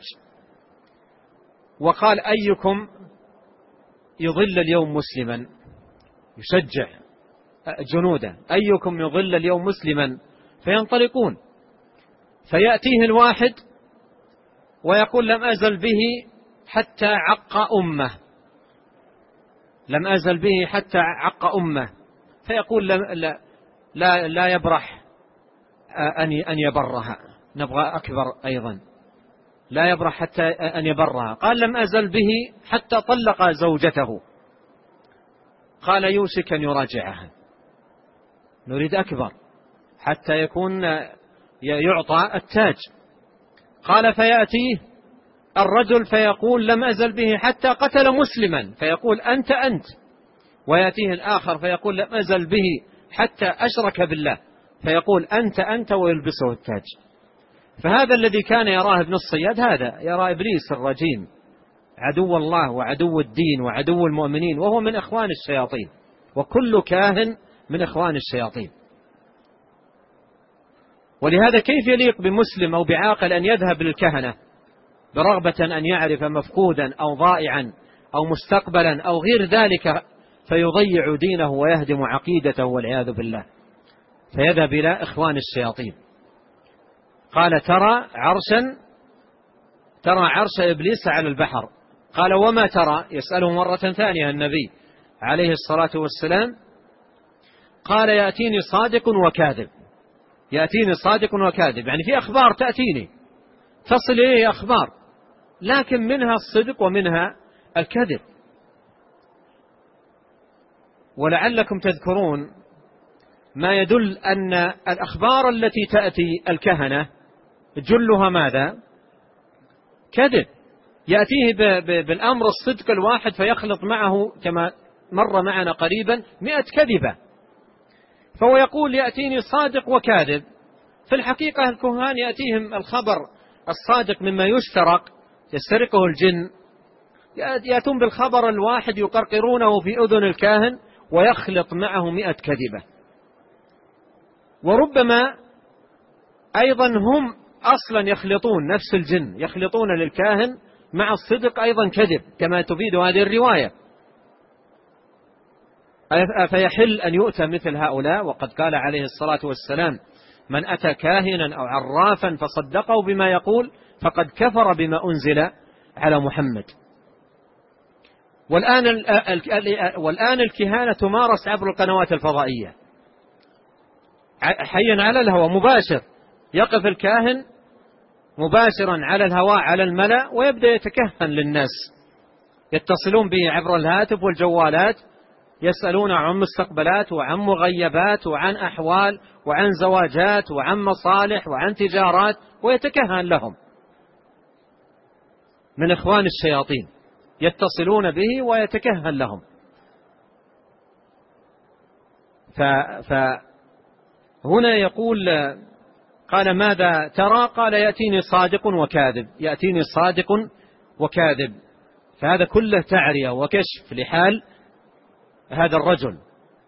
وقال أيكم يظل اليوم مسلما، يشجع جنوده، أيكم يظل اليوم مسلما، فينطلقون، فيأتيه الواحد ويقول لم أزل به حتى عق أمه، لم أزل به حتى عق أمه، فيقول لا يبرح أن يبرها، نبغى أكبر أيضا، لا يبرح حتى أن يبرها. قال لم أزل به حتى طلق زوجته، قال يوشك أن يراجعها، نريد أكبر حتى يكون يعطى التاج. قال فيأتيه الرجل فيقول لم أزل به حتى قتل مسلما، فيقول أنت أنت، ويأتيه الآخر فيقول لم أزل به حتى أشرك بالله، فيقول أنت أنت، ويلبسه التاج. فهذا الذي كان يراه ابن الصياد هذا يرى إبليس الرجيم عدو الله وعدو الدين وعدو المؤمنين، وهو من إخوان الشياطين، وكل كاهن من إخوان الشياطين. ولهذا كيف يليق بمسلم أو بعاقل أن يذهب للكهنة برغبة أن يعرف مفقودا أو ضائعا أو مستقبلا أو غير ذلك، فيضيع دينه ويهدم عقيدته والعياذ بالله، فيذهب إلى إخوان الشياطين. قال ترى عرش إبليس على البحر. قال وما ترى؟ يسأله مرة ثانية النبي عليه الصلاة والسلام. قال يأتيني صادق وكاذب، يأتيني صادق وكاذب، يعني في أخبار تأتيني تصل إليه أخبار، لكن منها الصدق ومنها الكذب. ولعلكم تذكرون ما يدل أن الأخبار التي تأتي الكهنة جلها ماذا؟ كذب. يأتيه بالأمر الصدق الواحد فيخلط معه كما مر معنا قريبا 100 كذبة، فهو يقول يأتيني صادق وكاذب. في الحقيقة الكهان يأتيهم الخبر الصادق مما يسترقه الجن، يأتون بالخبر الواحد يقرقرونه في أذن الكاهن ويخلط معه 100 كذبة. وربما أيضا هم أصلا يخلطون، نفس الجن يخلطون للكاهن مع الصدق أيضا كذب، كما تفيد هذه الرواية. فيحل أن يؤتى مثل هؤلاء. وقد قال عليه الصلاة والسلام من أتى كاهنا أو عرافا فصدقه بما يقول فقد كفر بما أنزل على محمد. والآن الكهانة تمارس عبر القنوات الفضائية حيا على الهواء مباشر، يقف الكاهن مباشرا على الهواء على الملأ ويبدأ يتكهن للناس، يتصلون به عبر الهاتف والجوالات، يسألون عن مستقبلات وعن مغيبات وعن أحوال وعن زواجات وعن مصالح وعن تجارات، ويتكهن لهم من إخوان الشياطين، يتصلون به ويتكهن لهم. فهنا يقول قال ماذا ترى؟ قال يأتيني صادق وكاذب، يأتيني صادق وكاذب. فهذا كله تعرية وكشف لحال هذا الرجل.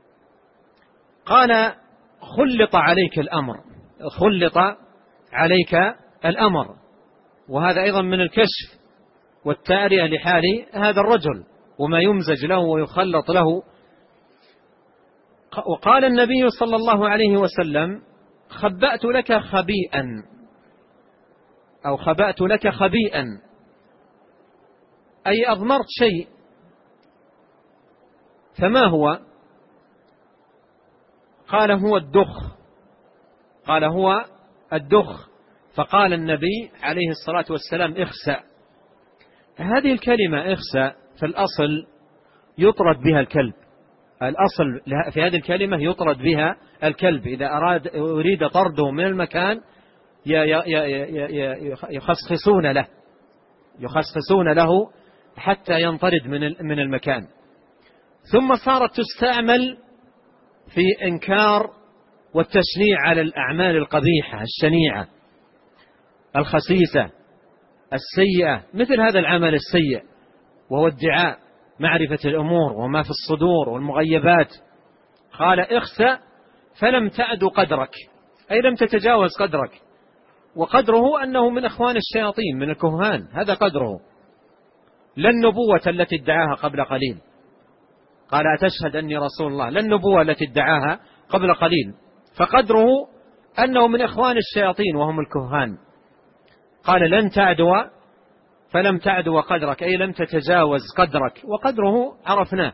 قال خلط عليك الأمر، خلط عليك الأمر، وهذا أيضا من الكشف والتعرية لحال هذا الرجل وما يمزج له ويخلط له. وقال النبي صلى الله عليه وسلم خبأت لك خبيئا أو خبأت لك خبيئا، أي أضمرت شيء، فما هو؟ قال هو الدخ. قال هو الدخ. فقال النبي عليه الصلاة والسلام اخسأ. هذه الكلمة اخسأ في الأصل يطرد بها الكلب. الأصل في هذه الكلمة يطرد بها الكلب إذا أريد طرده من المكان، يخصصون له حتى ينطرد من المكان. ثم صارت تستعمل في إنكار والتشنيع على الأعمال القبيحة الشنيعة الخسيسة السيئة، مثل هذا العمل السيء، وهو ادعاء معرفة الأمور وما في الصدور والمغيبات. قال اخسأ فلم تعد قدرك، أي لم تتجاوز قدرك. وقدره أنه من أخوان الشياطين، من الكهان، هذا قدره، لا النبوة التي ادعاها قبل قليل. قال أتشهد أني رسول الله، لا النبوة التي ادعاها قبل قليل. فقدره أنه من أخوان الشياطين وهم الكهان. قال لن تعدو فلم تعدو قدرك، أي لم تتجاوز قدرك، وقدره عرفناه.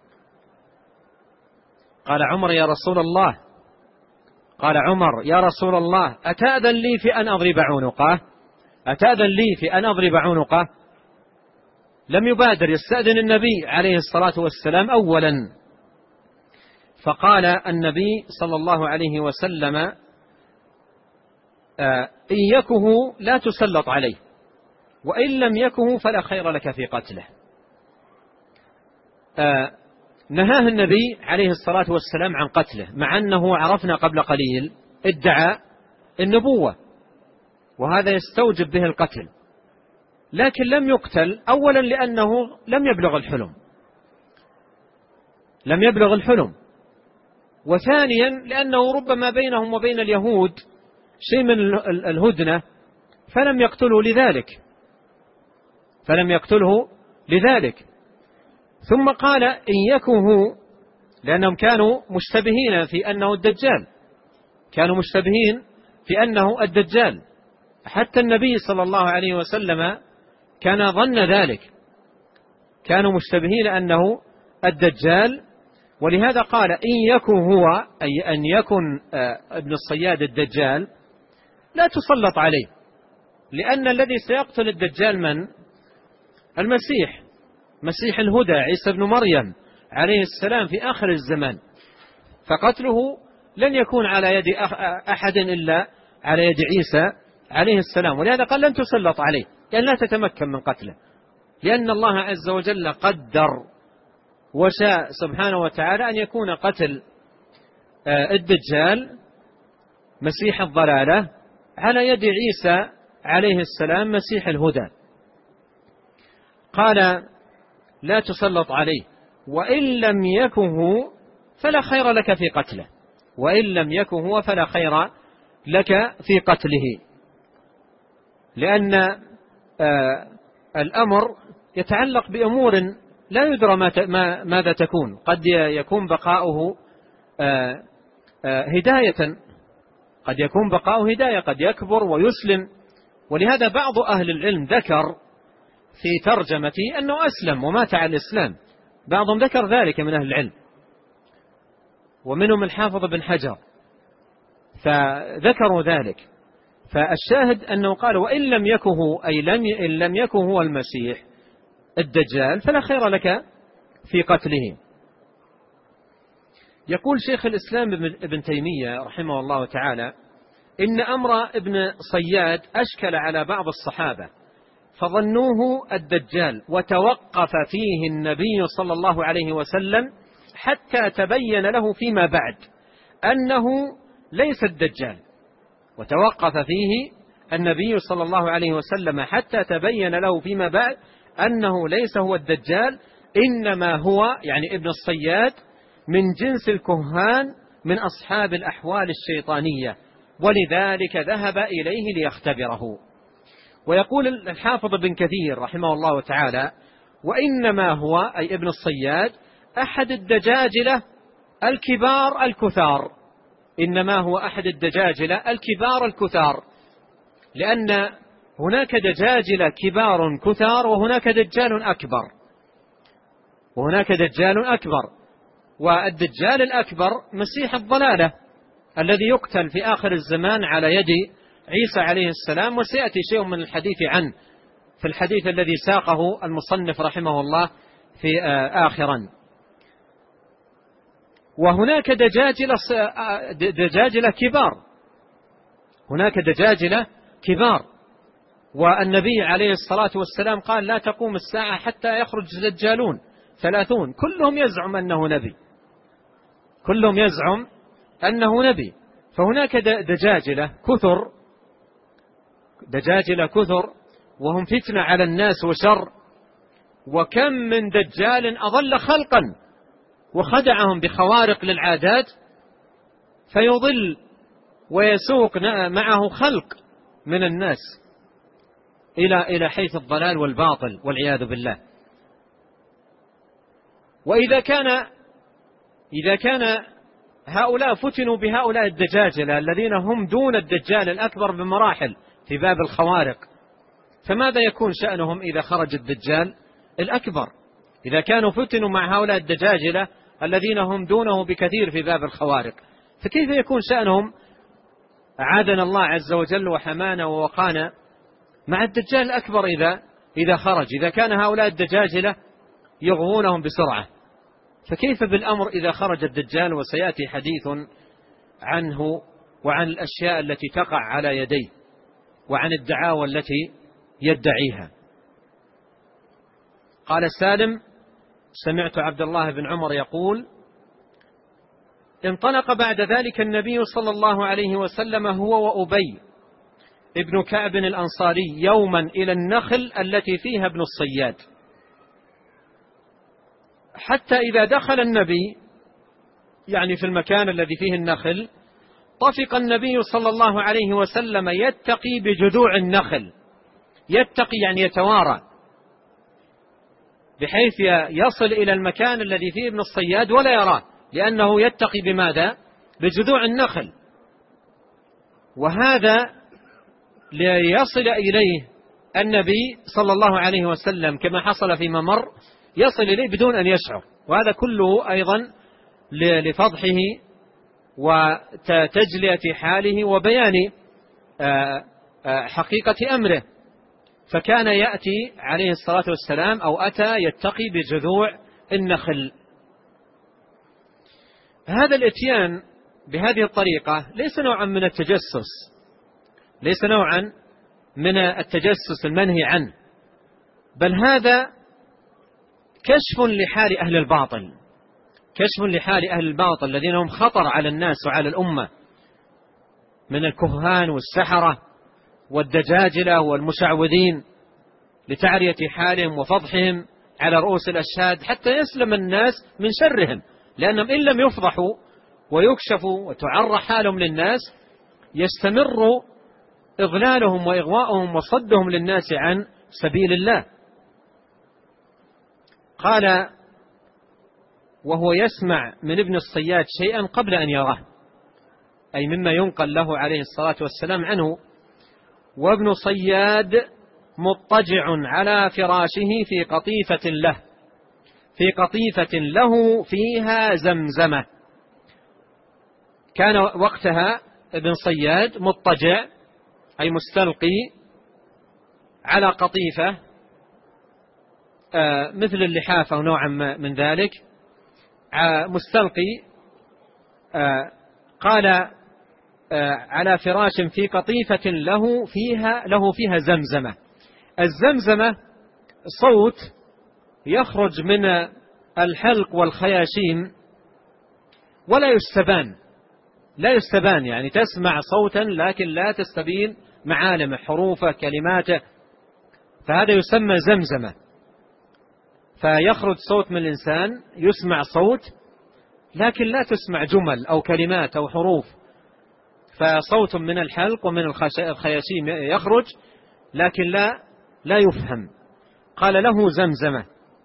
قال عمر يا رسول الله، قال عمر يا رسول الله أتأذن لي في أن أضرب عنقه؟ أتأذن لي في أن أضرب عنقه؟ لم يبادر يستأذن النبي عليه الصلاة والسلام أولا. فقال النبي صلى الله عليه وسلم إن يكه لا تسلط عليه، وإن لم يكه فلا خير لك في قتله. نهاه النبي عليه الصلاة والسلام عن قتله، مع أنه عرفنا قبل قليل ادعى النبوة، وهذا يستوجب به القتل، لكن لم يقتل. أولا لأنه لم يبلغ الحلم، وثانيا لأنه ربما بينهم وبين اليهود شيء من الهدنة، فلم يقتله لذلك. ثم قال إن يكه، لأنهم كانوا مشتبهين في أنه الدجال، حتى النبي صلى الله عليه وسلم كان ظن ذلك، كانوا مشتبهين أنه الدجال. ولهذا قال إن يكن هو، أي أن يكن ابن الصياد الدجال، لا تسلط عليه، لأن الذي سيقتل الدجال من؟ المسيح، مسيح الهدى عيسى بن مريم عليه السلام في آخر الزمان، فقتله لن يكون على يد أحد إلا على يد عيسى عليه السلام. ولهذا قال لن تسلط عليه، لأن لا تتمكن من قتله، لأن الله عز وجل قدر وشاء سبحانه وتعالى أن يكون قتل الدجال مسيح الضلالة على يد عيسى عليه السلام مسيح الهدى. قال لا تسلط عليه، وإن لم يكه فلا خير لك في قتله، وإن لم يكه فلا خير لك في قتله، لأن الأمر يتعلق بأمور لا يدرى ماذا تكون. قد يكون بقاؤه هداية، قد يكون بقاؤه هداية، قد يكبر ويسلم. ولهذا بعض أهل العلم ذكر في ترجمته أنه أسلم ومات على الإسلام، بعضهم ذكر ذلك من أهل العلم، ومنهم الحافظ بن حجر، فذكروا ذلك. فالشاهد أنه قال وإن لم يكه، أي إن لم يكن هو المسيح الدجال فلا خير لك في قتله. يقول شيخ الإسلام ابن تيمية رحمه الله تعالى إن أمر ابن صياد أشكل على بعض الصحابة فظنوه الدجال، وتوقف فيه النبي صلى الله عليه وسلم حتى تبين له فيما بعد أنه ليس الدجال، وتوقف فيه النبي صلى الله عليه وسلم حتى تبين له فيما بعد أنه ليس هو الدجال، إنما هو يعني ابن الصياد من جنس الكهان من أصحاب الأحوال الشيطانية، ولذلك ذهب إليه ليختبره. ويقول الحافظ بن كثير رحمه الله تعالى وإنما هو أي ابن الصياد أحد الدجاجلة الكبار الكثار، إنما هو أحد الدجاجلة الكبار الكثار، لأن هناك دجاجلة كبار كثار، وهناك دجال أكبر، والدجال الأكبر مسيح الضلالة الذي يقتل في آخر الزمان على يد عيسى عليه السلام، وسيأتي شيء من الحديث عنه في الحديث الذي ساقه المصنف رحمه الله في آخرا. وهناك دجاجلة كبار، والنبي عليه الصلاة والسلام قال لا تقوم الساعة حتى يخرج دجالون 30 كلهم يزعم أنه نبي. فهناك دجاجلة كثر، وهم فتنة على الناس وشر. وكم من دجال أضل خلقا وخدعهم بخوارق للعادات فيضل ويسوق معه خلق من الناس إلى حيث الضلال والباطل والعياذ بالله. وإذا كان هؤلاء فتنوا بهؤلاء الدجاجلة الذين هم دون الدجال الأكبر بمراحل في باب الخوارق، فماذا يكون شأنهم إذا خرج الدجال الأكبر؟ إذا كانوا فتنوا مع هؤلاء الدجاجلة الذين هم دونه بكثير في باب الخوارق، فكيف يكون شأنهم أعاذنا الله عز وجل وحمانا ووقانا مع الدجال الأكبر إذا خرج؟ إذا كان هؤلاء الدجاجلة يغوونهم بسرعة، فكيف بالأمر إذا خرج الدجال؟ وسيأتي حديث عنه وعن الأشياء التي تقع على يديه وعن الدعاوى التي يدعيها. قال سالم: سمعت عبد الله بن عمر يقول: انطلق بعد ذلك النبي صلى الله عليه وسلم هو وأبي ابن كعب الأنصاري يوما إلى النخل التي فيها ابن الصياد، حتى إذا دخل النبي يعني في المكان الذي فيه النخل، طفق النبي صلى الله عليه وسلم يتقي بجذوع النخل، يتقي يعني يتوارى، بحيث يصل إلى المكان الذي فيه ابن الصياد ولا يراه، لأنه يتقي بماذا؟ بجذوع النخل. وهذا ليصل إليه النبي صلى الله عليه وسلم كما حصل فيما مر، يصل إليه بدون أن يشعر، وهذا كله أيضا لفضحه وتجلية حاله وبيان حقيقة أمره. فكان يأتي عليه الصلاة والسلام أو أتى يتقي بجذوع النخل. هذا الاتيان بهذه الطريقة ليس نوعا من التجسس، ليس نوعا من التجسس المنهي عنه، بل هذا كشف لحال أهل الباطل، كشف لحال أهل الباطل الذين هم خطر على الناس وعلى الأمة من الكهان والسحرة والدجاجلة والمشعوذين، لتعرية حالهم وفضحهم على رؤوس الأشهاد حتى يسلم الناس من شرهم، لأنهم إن لم يفضحوا ويكشفوا وتعرى حالهم للناس يستمر إضلالهم وإغواءهم وصدهم للناس عن سبيل الله. قال: وهو يسمع من ابن الصياد شيئا قبل أن يراه، أي مما ينقل له عليه الصلاة والسلام عنه. وابن صياد مضطجع على فراشه في قطيفة له فيها زمزمة. كان وقتها ابن صياد مضطجع أي مستلقي على قطيفة مثل اللحافة أو نوعا من ذلك، مستلقي. قال: على فراش في قطيفة له فيها زمزمة. الزمزمة صوت يخرج من الحلق والخياشيم لا يستبان، يعني تسمع صوتا لكن لا تستبين معالمه، حروفه، كلماته، فهذا يسمى زمزمة. فيخرج صوت من الإنسان، يسمع صوت لكن لا تسمع جمل أو كلمات أو حروف، فصوت من الحلق ومن الخياشيم يخرج لكن لا يفهم. قال: له زمزمة.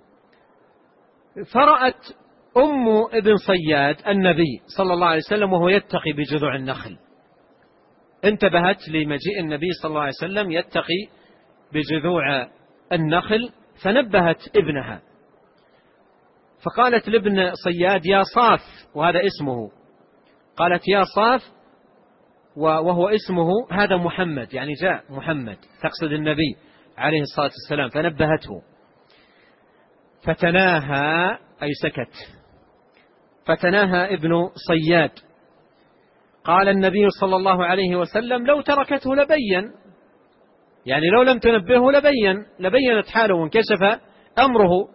فرأت أم ابن صياد النبي صلى الله عليه وسلم وهو يتقي بجذوع النخل، انتبهت لمجيء النبي صلى الله عليه وسلم يتقي بجذوع النخل فنبهت ابنها، فقالت لابن صياد يا صاف، وهذا اسمه، قالت يا صاف وهو اسمه هذا محمد، يعني جاء محمد، تقصد النبي عليه الصلاة والسلام، فنبهته فتناهى أي سكت. فتناهى ابن صياد. قال النبي صلى الله عليه وسلم لو تركته لبين، يعني لو لم تنبهه لبينت حاله وانكشف أمره،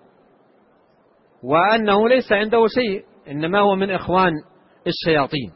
وأنه ليس عنده شيء، إنما هو من إخوان الشياطين.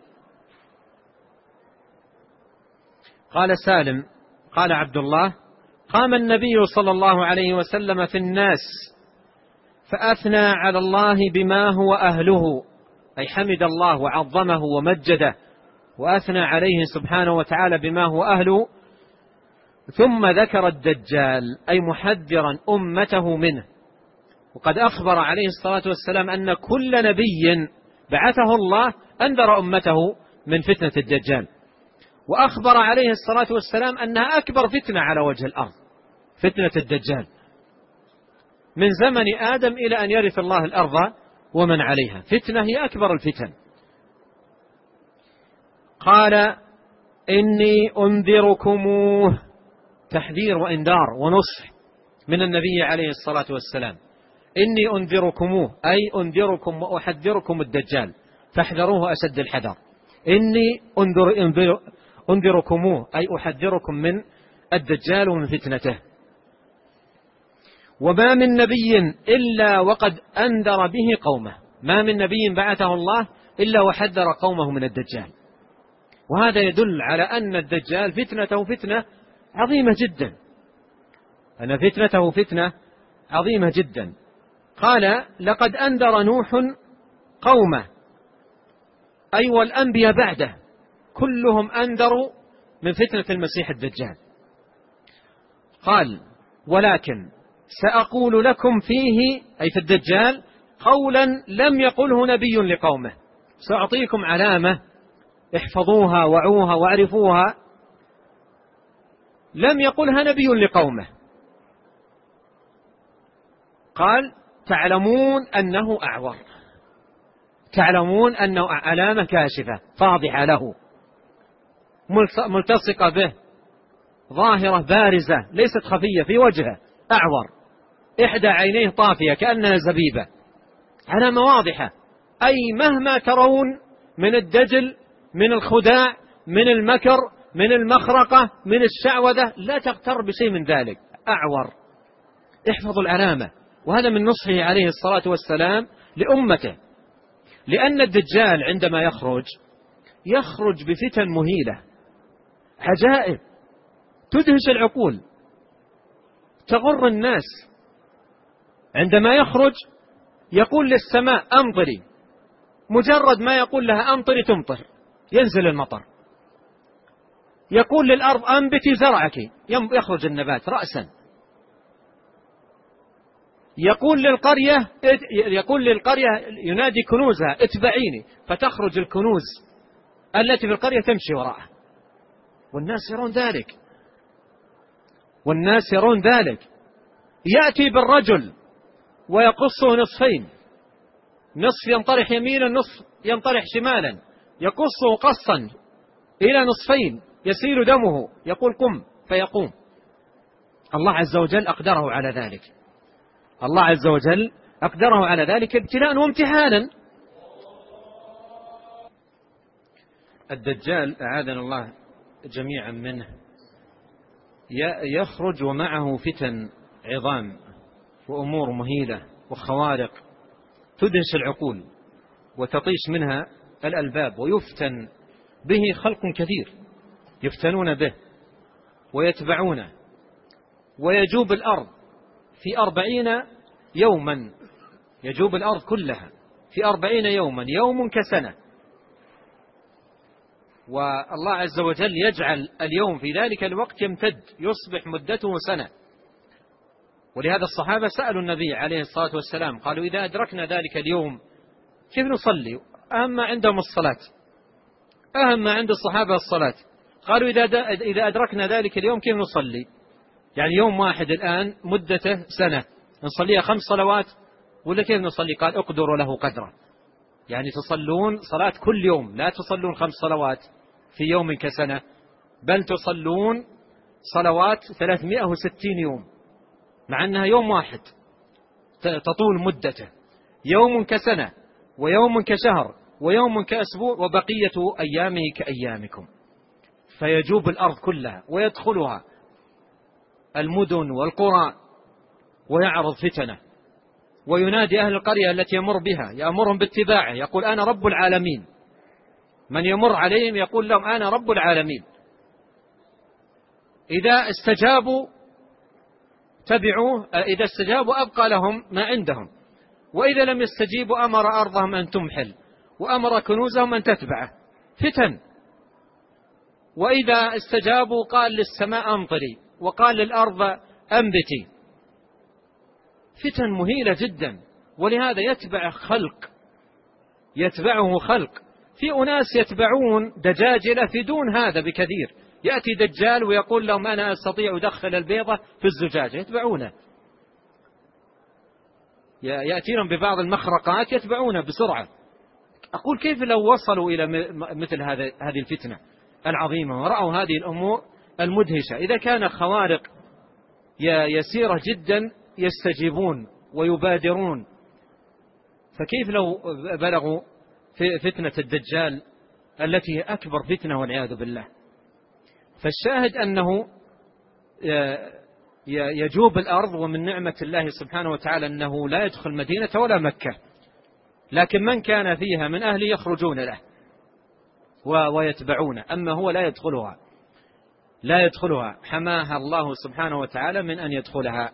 قال سالم قال عبد الله قام النبي صلى الله عليه وسلم في الناس فأثنى على الله بما هو أهله، أي حمد الله وعظمه ومجده وأثنى عليه سبحانه وتعالى بما هو أهله، ثم ذكر الدجال أي محذرا أمته منه. وقد أخبر عليه الصلاة والسلام أن كل نبي بعثه الله أنذر أمته من فتنة الدجال، وأخبر عليه الصلاة والسلام أنها أكبر فتنة على وجه الأرض، فتنة الدجال، من زمن آدم إلى أن يرث الله الأرض ومن عليها، فتنة هي أكبر الفتن. قال إني أنذركموه، تحذير وإنذار ونصح من النبي عليه الصلاة والسلام. إني أنذركموه أي أنذركم وأحذركم الدجال، فاحذروه أشد الحذر. إني أنذركموه أي أحذركم من الدجال ومن فتنته. وما من نبي إلا وقد أنذر به قومه، ما من نبي بعثه الله إلا وحذر قومه من الدجال. وهذا يدل على أن الدجال فتنته فتنة عظيمة جدا، أن فتنته فتنة عظيمة جدا. قال لقد أنذر نوح قومه، أي والأنبياء بعده كلهم أنذروا من فتنة المسيح الدجال. قال ولكن سأقول لكم فيه، أي في الدجال، قولا لم يقله نبي لقومه، سأعطيكم علامة احفظوها وعوها واعرفوها، لم يقلها نبي لقومه. قال تعلمون أنه أعور، تعلمون أنه علامة كاشفة فاضحة له، ملتصقة به، ظاهرة بارزة ليست خفية في وجهه، أعور، إحدى عينيه طافية كأنها زبيبة، علامة واضحة. أي مهما ترون من الدجل، من الخداع، من المكر، من المخرقة، من الشعوذة، لا تغتر بشيء من ذلك، أعور. احفظوا العلامة. وهذا من نصحه عليه الصلاة والسلام لأمته، لأن الدجال عندما يخرج بفتن مهيلة، عجائب تدهش العقول، تغر الناس. عندما يخرج يقول للسماء أمطري، مجرد ما يقول لها أمطري تمطر، ينزل المطر. يقول للأرض أنبتي زرعك، يخرج النبات رأسا. يقول للقرية ينادي كنوزها اتبعيني، فتخرج الكنوز التي في القرية تمشي وراءه، والناس يرون ذلك. يأتي بالرجل ويقصه نصفين، نصف ينطرح يمينا، نصف ينطرح شمالا، يقصه قصا إلى نصفين يسيل دمه، يقول قم فيقوم. الله عز وجل أقدره على ذلك، الله عز وجل أقدره على ذلك ابتلاء وامتحانا. الدجال أعاذنا الله جميعا منه يخرج ومعه فتن عظام وأمور مهيلة وخوارق تدهش العقول وتطيش منها الألباب، ويفتن به خلق كثير، يفتنون به ويتبعونه، ويجوب الأرض في 40 يوما، يجوب الأرض كلها في 40 يوما، يوم كسنة. والله عز وجل يجعل اليوم في ذلك الوقت يمتد، يصبح مدته سنة. ولهذا الصحابة سألوا النبي عليه الصلاة والسلام، قالوا إذا أدركنا ذلك اليوم كيف نصلي؟ أهم ما عندهم الصلاة، أهم ما عند الصحابة الصلاة. قالوا إذا أدركنا ذلك اليوم كيف نصلي؟ يعني يوم واحد الآن مدته سنة نصليها 5 صلوات ولا كيف نصلي؟ قال اقدروا له قدره، يعني تصلون صلاة كل يوم، لا تصلون 5 صلوات في يوم كسنة، بل تصلون صلوات 360 يوم، مع أنها يوم واحد تطول مدته، يوم كسنة ويوم كشهر ويوم كأسبوع وبقية أيامه كأيامكم. فيجوب الأرض كلها ويدخلها المدن والقرى ويعرض فتنه، وينادي أهل القرية التي يمر بها يأمرهم باتباعه، يقول أنا رب العالمين، من يمر عليهم يقول لهم أنا رب العالمين. إذا استجابوا تبعوه، إذا استجابوا أبقى لهم ما عندهم، وإذا لم يستجيبوا أمر أرضهم أن تمحل وأمر كنوزهم أن تتبعه، فتن. وإذا استجابوا قال للسماء أمطري وقال للأرض أنبتي، فتن مهيلة جدا. ولهذا يتبعه خلق. في أناس يتبعون دجاجلة في دون هذا بكثير، يأتي دجال ويقول لهم أنا أستطيع أدخل البيضة في الزجاجة، يتبعونه. يأتيهم ببعض المخرقات يتبعونه بسرعة. أقول كيف لو وصلوا إلى مثل هذه الفتنة العظيمة ورأوا هذه الأمور المدهشة؟ إذا كان خوارق يسيرة جدا يستجيبون ويبادرون، فكيف لو بلغوا في فتنة الدجال التي هي أكبر فتنة والعياذ بالله؟ فالشاهد أنه يجوب الأرض، ومن نعمة الله سبحانه وتعالى أنه لا يدخل مدينة ولا مكة، لكن من كان فيها من أهله يخرجون له ويتبعونه، أما هو لا يدخلها، حماها الله سبحانه وتعالى من أن يدخلها.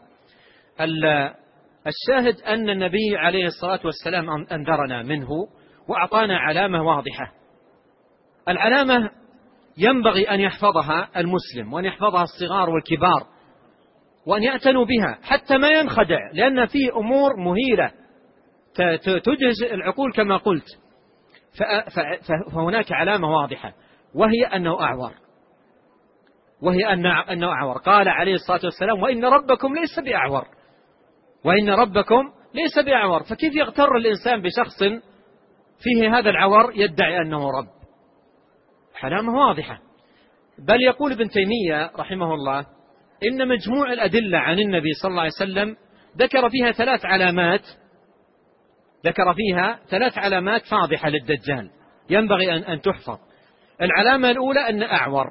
الشاهد أن النبي عليه الصلاة والسلام أنذرنا منه وأعطانا علامة واضحة. العلامة ينبغي أن يحفظها المسلم، وأن يحفظها الصغار والكبار، وأن يأتنوا بها حتى ما ينخدع، لأن فيه أمور مهيلة تدهش العقول كما قلت. فهناك علامة واضحة، وهي أنه أعور. قال عليه الصلاة والسلام وإن ربكم ليس بأعور. فكيف يغتر الإنسان بشخص فيه هذا العور يدعي أنه رب؟ علامة واضحة. بل يقول ابن تيمية رحمه الله إن مجموع الأدلة عن النبي صلى الله عليه وسلم ذكر فيها 3 علامات فاضحة للدجال ينبغي أن تحفظ. العلامة الأولى أن أعور،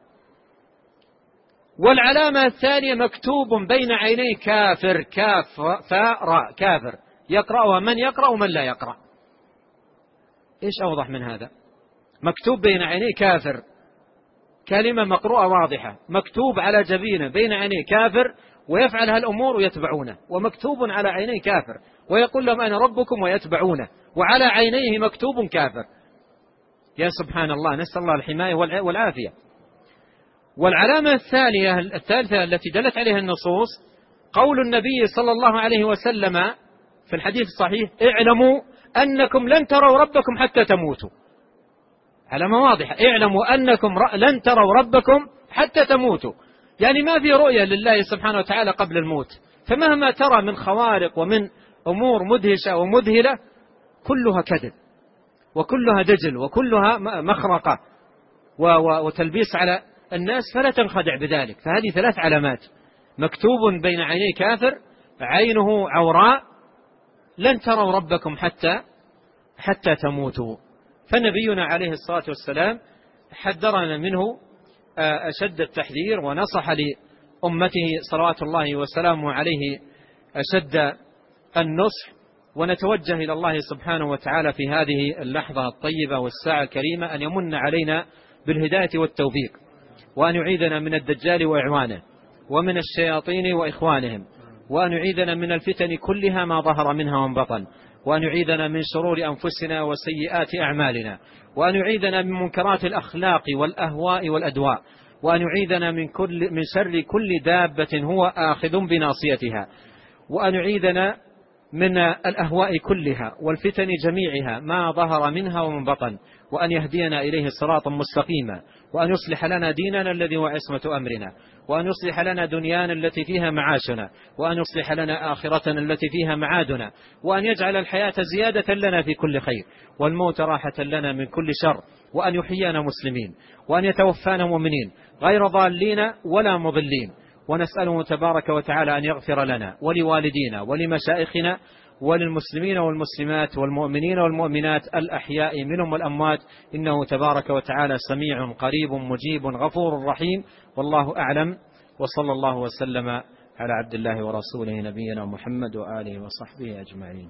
والعلامة الثانية مكتوب بين عينيه كافر، كاف فاء راء، كافر يقرأها من يقرأ ومن لا يقرأ. إيش أوضح من هذا؟ مكتوب بين عينيه كافر، كلمة مقروءة واضحة، مكتوب على جبينه بين عينيه كافر ويفعل هالأمور ويتبعونه، ومكتوب على عينيه كافر ويقول لهم أنا ربكم ويتبعونه، وعلى عينيه مكتوب كافر. يا سبحان الله، نسأل الله الحماية والعافية. والعلامة الثالثة التي دلت عليها النصوص قول النبي صلى الله عليه وسلم في الحديث الصحيح اعلموا أنكم لن تروا ربكم حتى تموتوا. علامة واضحة، اعلموا أنكم لن تروا ربكم حتى تموتوا، يعني ما في رؤية لله سبحانه وتعالى قبل الموت. فمهما ترى من خوارق ومن أمور مدهشة ومذهلة كلها كذب وكلها دجل وكلها مخرقة وتلبيس على الناس، فلا تنخدع بذلك. فهذه 3 علامات: مكتوب بين عينيه كافر، عينه عوراء، لن تروا ربكم حتى تموتوا. فنبينا عليه الصلاة والسلام حذرنا منه أشد التحذير، ونصح لأمته صلوات الله وسلامه عليه أشد النصح. ونتوجه إلى الله سبحانه وتعالى في هذه اللحظة الطيبة والساعة الكريمة أن يمن علينا بالهداية والتوفيق، وأن يعيذنا من الدجال وإعوانه، ومن الشياطين وإخوانهم، وأن يعيذنا من الفتن كلها ما ظهر منها وما بطن، وأن يعيذنا من شرور أنفسنا وسيئات أعمالنا، وأن يعيذنا من منكرات الأخلاق والأهواء والأدواء، وأن يعيذنا من شر كل دابة هو آخذ بناصيتها، وأن يعيذنا من الأهواء كلها والفتن جميعها ما ظهر منها ومن بطن، وأن يهدينا إليه صراطا مستقيما، وأن يصلح لنا ديننا الذي هو عصمة أمرنا، وأن يصلح لنا دنيانا التي فيها معاشنا، وأن يصلح لنا آخرتنا التي فيها معادنا، وأن يجعل الحياة زيادة لنا في كل خير والموت راحة لنا من كل شر، وأن يحيينا مسلمين، وأن يتوفانا مؤمنين غير ضالين ولا مضلين. ونسأله تبارك وتعالى أن يغفر لنا ولوالدينا ولمشائخنا وللمسلمين والمسلمات والمؤمنين والمؤمنات الأحياء منهم والأموات، إنه تبارك وتعالى سميع قريب مجيب غفور رحيم. والله أعلم، وصلى الله وسلم على عبد الله ورسوله نبينا محمد وآله وصحبه أجمعين.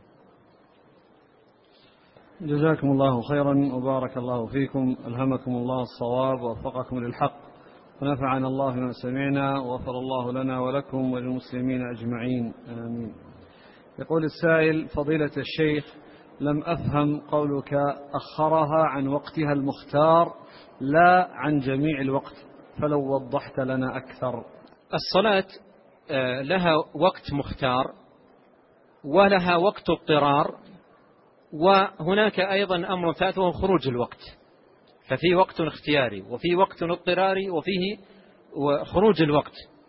جزاكم الله خيرا وبارك الله فيكم، ألهمكم الله الصواب ووفقكم للحق، ونفعنا الله بما سمعنا، وغفر الله لنا ولكم وللمسلمين أجمعين، آمين. يقول السائل: فضيلة الشيخ، لم أفهم قولك أخرها عن وقتها المختار لا عن جميع الوقت، فلو وضحت لنا أكثر. الصلاة لها وقت مختار ولها وقت اضطرار، وهناك أيضا أمر ثالث وهو خروج الوقت، ففي وقت اختياري وفي وقت اضطراري وفيه خروج الوقت.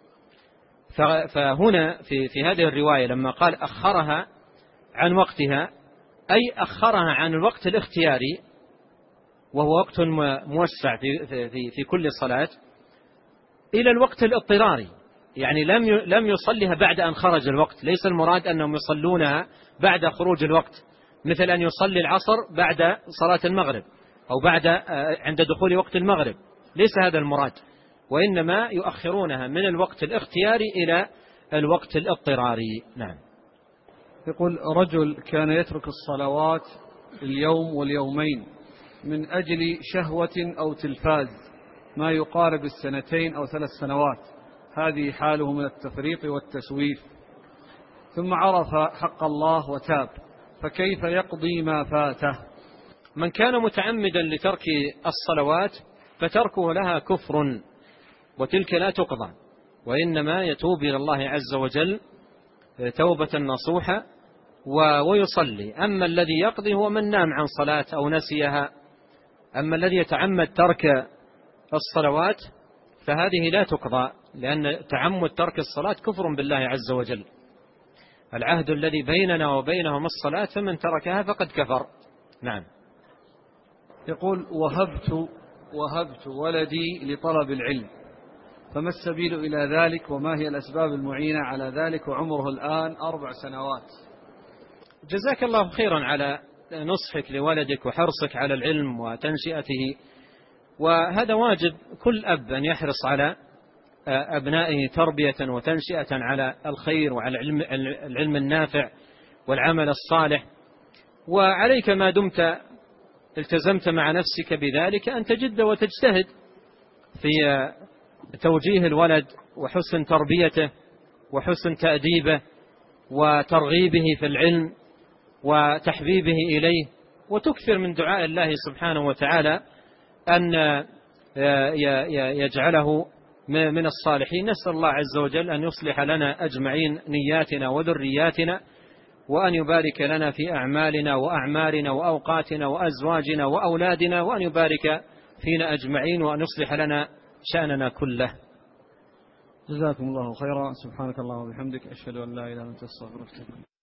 فهنا في هذه الرواية لما قال أخرها عن وقتها، أي أخرها عن الوقت الاختياري وهو وقت موسع في كل صلاة إلى الوقت الاضطراري، يعني لم يصلها بعد أن خرج الوقت. ليس المراد أنهم يصلونها بعد خروج الوقت، مثل أن يصلي العصر بعد صلاة المغرب أو عند دخول وقت المغرب، ليس هذا المراد، وإنما يؤخرونها من الوقت الاختياري إلى الوقت الاضطراري. نعم. يقول: رجل كان يترك الصلوات اليوم واليومين من أجل شهوة أو تلفاز ما يقارب 2 أو 3 سنوات، هذه حاله من التفريط والتسويف، ثم عرف حق الله وتاب، فكيف يقضي ما فاته؟ من كان متعمدا لترك الصلوات فتركه لها كفر، وتلك لا تقضى، وإنما يتوب إلى الله عز وجل توبة نصوحة ويصلي. أما الذي يقضي هو من نام عن صلاة أو نسيها. أما الذي يتعمد ترك الصلوات فهذه لا تقضى، لأن تعمد ترك الصلاة كفر بالله عز وجل. العهد الذي بيننا وبينهم الصلاة، فمن تركها فقد كفر. نعم. يقول: وهبت ولدي لطلب العلم، فما السبيل إلى ذلك، وما هي الأسباب المعينة على ذلك، وعمره الآن 4 سنوات؟ جزاك الله خيرا على نصحك لولدك وحرصك على العلم وتنشئته، وهذا واجب كل أب أن يحرص على أبنائه تربية وتنشئة على الخير وعلى العلم النافع والعمل الصالح. وعليك ما دمت التزمت مع نفسك بذلك أن تجد وتجتهد في توجيه الولد وحسن تربيته وحسن تأديبه وترغيبه في العلم وتحبيبه إليه، وتكثر من دعاء الله سبحانه وتعالى أن يجعله من الصالحين. نسأل الله عز وجل أن يصلح لنا أجمعين نياتنا وذرياتنا، وأن يبارك لنا في أعمالنا وأعمارنا وأوقاتنا وأزواجنا وأولادنا، وأن يبارك فينا أجمعين، وأن يصلح لنا شأننا كله. جزاكم الله خيرا. سبحانك اللهم وبحمدك، أشهد أن لا إله إلا أنت، أستغفرك.